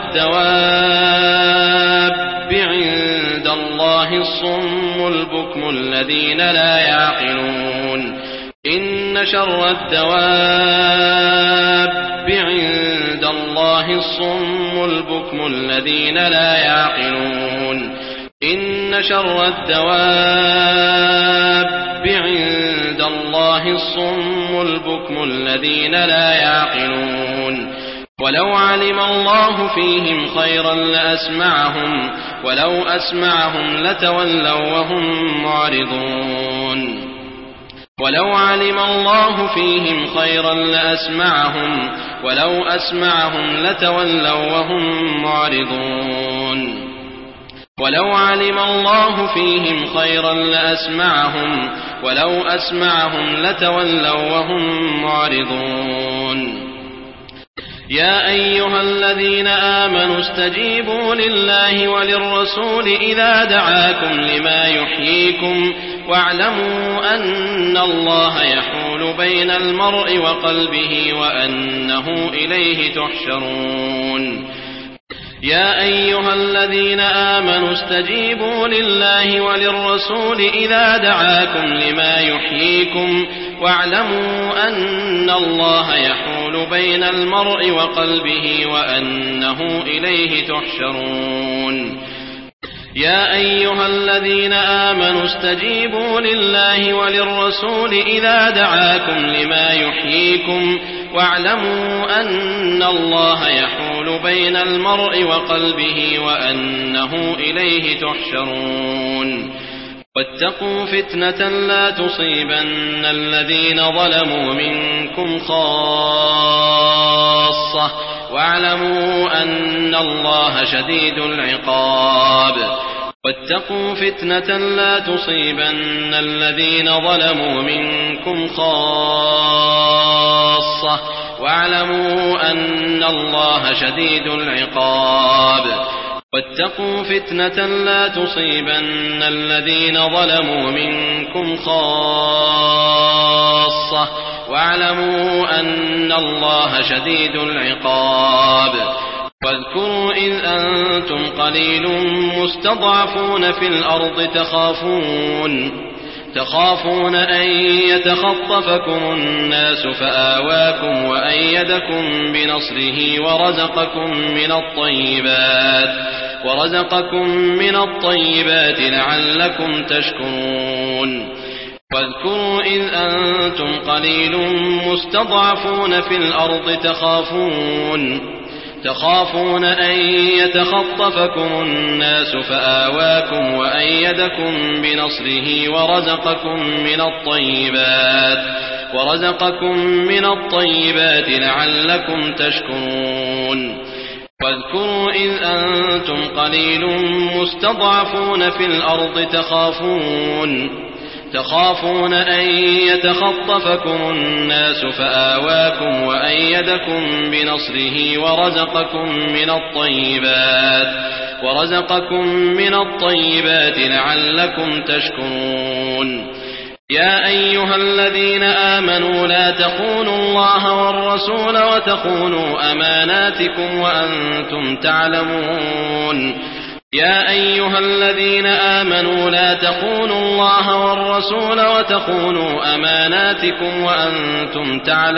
الدواب عند الله الصم البكم الذين لا يعقلون إن شر الدواب عند الله الصم البكم الذين لا يعقلون إن شر الدواب عند الله الصم البكم الذين لا يعقلون ولو علم الله فيهم خيرا لأسمعهم ولو أسمعهم لتولوا وهم معرضون ولو علم الله فيهم خيرا لأسمعهم ولو أسمعهم لتولوا وهم معرضون ولو علم الله فيهم خيرا لأسمعهم ولو أسمعهم لتولوا وهم معرضون يا أيها الذين آمنوا استجيبوا لله وللرسول إذا دعاكم لما يحييكم واعلموا أن الله يحول بين المرء وقلبه وأنه إليه تحشرون يا أيها الذين آمنوا استجيبوا لله وللرسول إذا دعاكم لما يحييكم واعلموا أن الله يحول بين المرء وقلبه وأنه إليه تحشرون يا أيها الذين آمنوا استجيبوا لله وللرسول إذا دعاكم لما يحييكم واعلموا أن الله يحول بين المرء وقلبه وأنه إليه تحشرون واتقوا فتنة لا تصيبن الذين ظلموا منكم خاصة واعلموا أن الله شديد العقاب واتقوا فتنة لا تصيبن الذين ظلموا منكم خاصة واعلموا أن الله شديد العقاب واتقوا فتنة لا تصيبن الذين ظلموا منكم خاصة واعلموا أن الله شديد العقاب. واذكروا إذ أنتم قليل مستضعفون في الأرض تخافون تخافون أن يتخطفكم الناس فآواكم وأيدكم بنصره ورزقكم من الطيبات ورزقكم من الطيبات لعلكم تشكرون. واذكروا إذ أنتم قليل مستضعفون في الأرض تخافون تخافون أن يتخطفكم الناس فآواكم وأيدكم بنصره ورزقكم من الطيبات ورزقكم من الطيبات لعلكم تشكرون. واذكروا إذ أنتم قليل مستضعفون في الأرض تخافون تخافون أن يتخطفكم الناس فآواكم وأيدكم بنصره ورزقكم من الطيبات ورزقكم من الطيبات لعلكم تشكرون. يا أيها الذين آمنوا لا تخونوا الله والرسول وتخونوا أماناتكم وأنتم تعلمون. يا أيها الذين آمنوا لا تخونوا الله والرسول وتخونوا أماناتكم وأنتم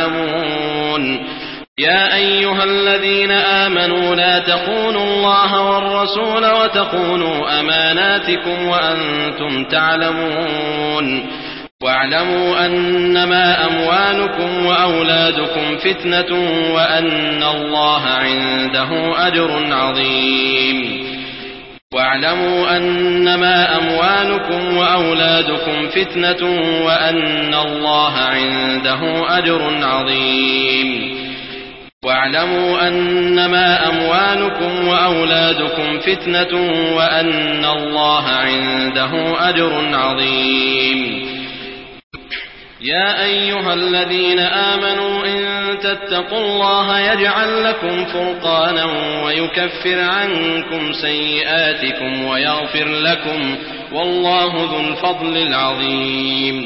تعلمون. يا أيها الذين آمنوا لا تخونوا الله والرسول وتخونوا أماناتكم وأنتم تعلمون. واعلموا أنما أموالكم وأولادكم فتنة وأن الله عنده أجر عظيم. واعلموا أنما أموالكم وأولادكم فتنة وأن الله عنده أجر عظيم. واعلموا أنما أموالكم وأولادكم فتنة وأن الله عنده أجر عظيم. يا أيها الذين آمنوا إن تتقوا الله يجعل لكم فرقانا ويكفر عنكم سيئاتكم ويغفر لكم والله ذو الفضل العظيم.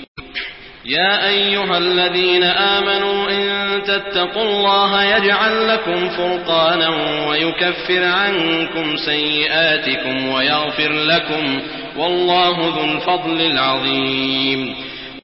يا أيها الذين آمنوا إن تتقوا الله يجعل لكم فرقانا ويكفر عنكم سيئاتكم ويغفر لكم والله ذو الفضل العظيم.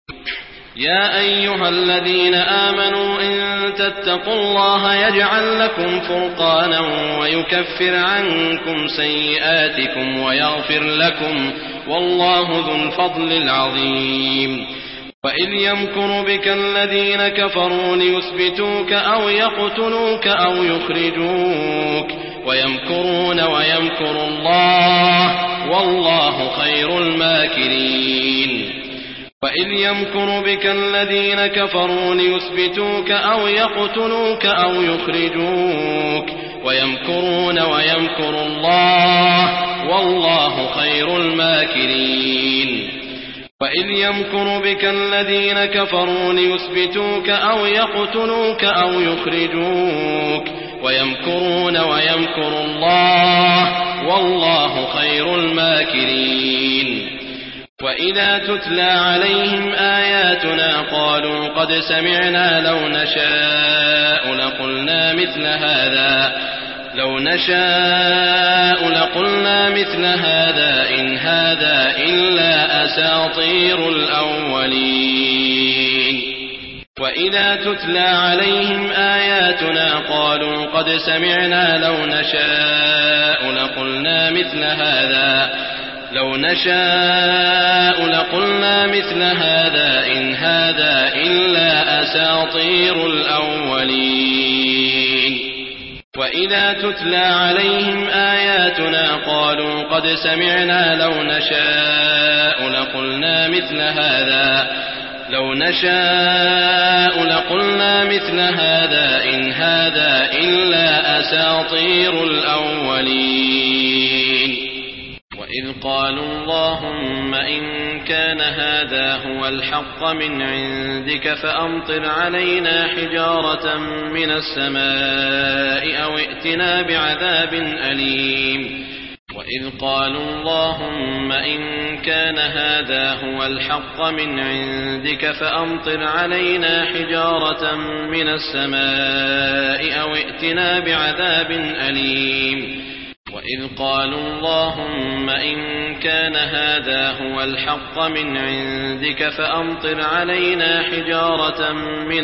يا أيها الذين آمنوا إن تتقوا الله يجعل لكم فرقانا ويكفر عنكم سيئاتكم ويغفر لكم والله ذو الفضل العظيم. وإذ يمكر بك الذين كفروا ليثبتوك أو يقتلوك أو يخرجوك ويمكرون ويمكر الله والله خير الماكرين. وإذ يمكر بك الذين كفروا ليثبتوك أو يقتلوك أو يخرجوك ويمكرون ويمكر الله والله خير الماكرين. وإذ يمكر بك الذين كفروا ليثبتوك أو يقتلوك أو يخرجوك ويمكرون ويمكر الله والله خير الماكرين. وإذا تتلى عليهم آياتنا قالوا قد سمعنا لو نشاء لقلنا مثل هذا لو نشاء لقلنا مثل هذا إن هذا إلا أساطير الأولين. وإذا تتلى عليهم آياتنا قالوا قد سمعنا لو نشاء لقلنا مثل هذا لو نشاء لقلنا مثل هذا إن هذا إلا أساطير الأولين. وإذا تتلى عليهم آياتنا قالوا قد سمعنا لو نشاء لقلنا مثل هذا لو نشاء لقلنا مثل هذا إن هذا إلا أساطير الأولين. وإذ قالوا اللهم إن كان هذا هو الحق من عندك فأمطر علينا حجارة من السماء أو ائتنا بعذاب أليم. وإذ قالوا اللهم إن كان هذا هو الحق من عندك فأمطر علينا حجارة من السماء أو ائتنا بعذاب أليم وإذ قالوا اللهم إن كان هذا هو الحق من عندك فأمطر علينا حجارة من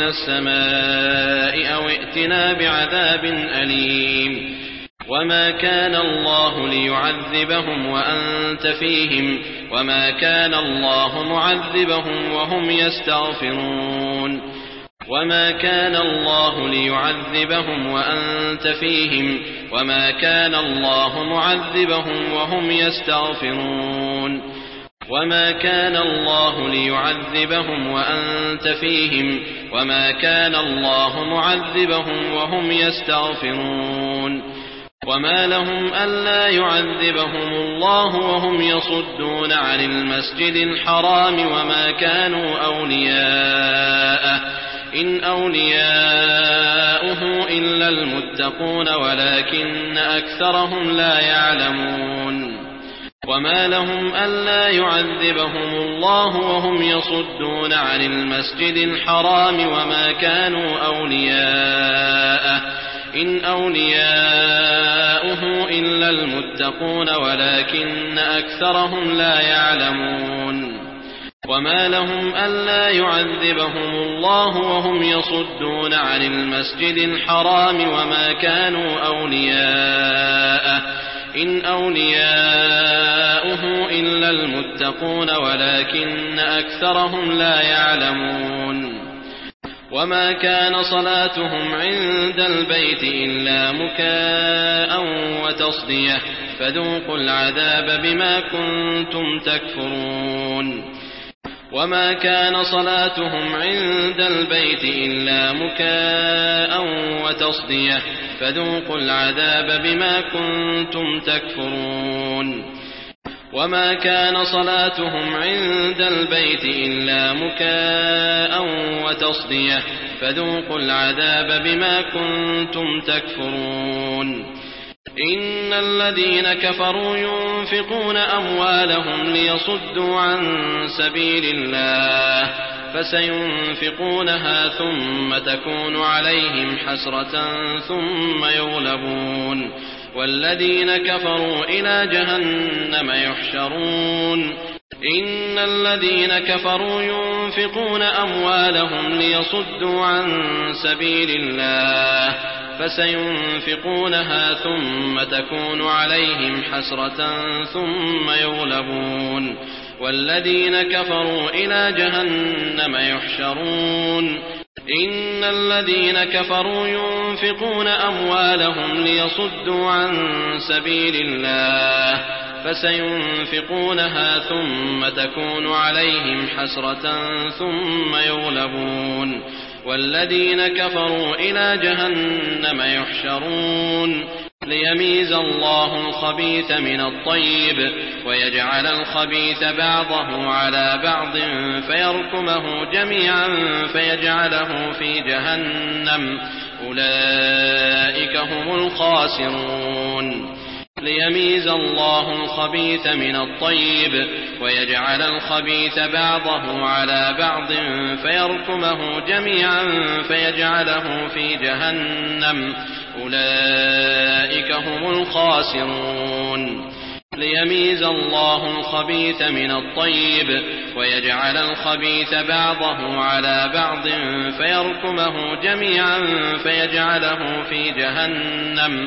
السماء أو ائتنا بعذاب أليم وما كان الله ليعذبهم وأنت فيهم وما كان الله معذبهم وهم يستغفرون وما كان الله ليعذبهم وأنت فيهم وما كان الله معذبهم وهم يستغفرون وما كان الله ليعذبهم وأنت فيهم وما كان الله معذبهم وهم يستغفرون وما لهم ألا يعذبهم الله وهم يصدون عن المسجد الحرام وما كانوا أولياءه إن أولياؤه إلا المتقون ولكن أكثرهم لا يعلمون وما لهم ألا يعذبهم الله وهم يصدون عن المسجد الحرام وما كانوا أولياءه إن أولياؤه إلا المتقون ولكن أكثرهم لا يعلمون وما لهم ألا يعذبهم الله وهم يصدون عن المسجد الحرام وما كانوا أولياءه إن أولياؤه إلا المتقون ولكن أكثرهم لا يعلمون وما كان صلاتهم عند البيت إلا مكاء وتصدية فذوقوا العذاب بما كنتم تكفرون وما كان صلاتهم عند البيت إلا مكاء وتصدية فذوقوا العذاب بما كنتم تكفرون وما كان صلاتهم عند البيت إلا مكاء وتصدية فذوقوا العذاب بما كنتم تكفرون إن الذين كفروا ينفقون أموالهم ليصدوا عن سبيل الله فسينفقونها ثم تكون عليهم حسرة ثم يغلبون والذين كفروا إلى جهنم يحشرون إن الذين كفروا ينفقون أموالهم ليصدوا عن سبيل الله فسينفقونها ثم تكون عليهم حسرة ثم يغلبون والذين كفروا إلى جهنم يحشرون إن الذين كفروا ينفقون أموالهم ليصدوا عن سبيل الله فسينفقونها ثم تكون عليهم حسرة ثم يغلبون والذين كفروا إلى جهنم يحشرون ليميز الله الخبيث من الطيب ويجعل الخبيث بعضه على بعض فيركمه جميعا فيجعله في جهنم أولئك هم الخاسرون ليميز الله الخبيث من الطيب ويجعل الخبيث بعضه على بعض فيركمه جميعا فيجعله في جهنم أولئك هم الخاسرون ليميز الله الخبيث من الطيب ويجعل الخبيث بعضه على بعض فيركمه جميعا فيجعله في جهنم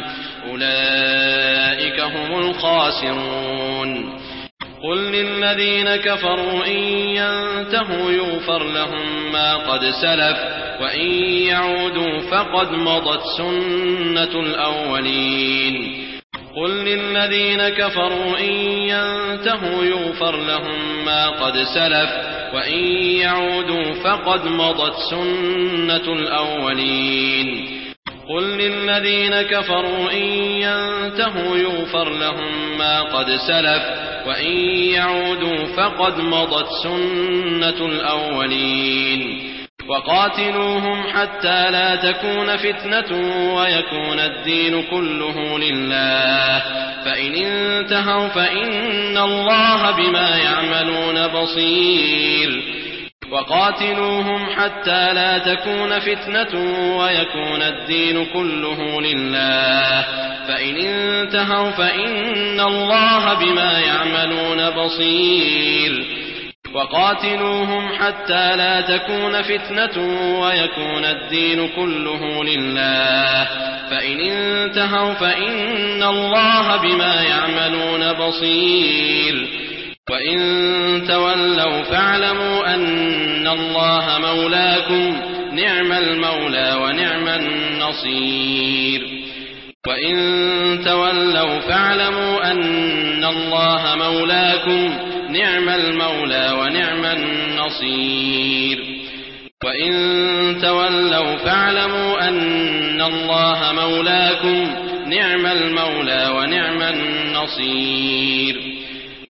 أولئك هم الخاسرون قل للذين كفروا إن ينتهوا يغفر لهم ما قد سلف وإن يعودوا فقد مضت سنة الأولين قل للذين كفروا إن ينتهوا يغفر لهم ما قد سلف وإن يعودوا فقد مضت سنة الأولين قل للذين كفروا إن ينتهوا يغفر لهم ما قد سلف وإن يعودوا فقد مضت سنة الأولين وقاتلوهم حتى لا تكون فتنة ويكون الدين كله لله فإن انتهوا فإن الله بما يعملون بصير وقاتلوهم حتى لا تكون فتنة ويكون الدين كله لله فإن انتهوا فإن الله بما يعملون بصير وقاتلوهم حتى لا تكون فتنة ويكون الدين كله لله فإن انتهوا فإن الله بما يعملون بصير وإن تولوا فاعلموا أن الله مولاكم نعم المولى ونعم النصير وإن تولوا فاعلموا أن الله مولاكم نعم المولى ونعم النصير وإن تولوا فاعلموا أن الله مولاكم نعم المولى ونعم النصير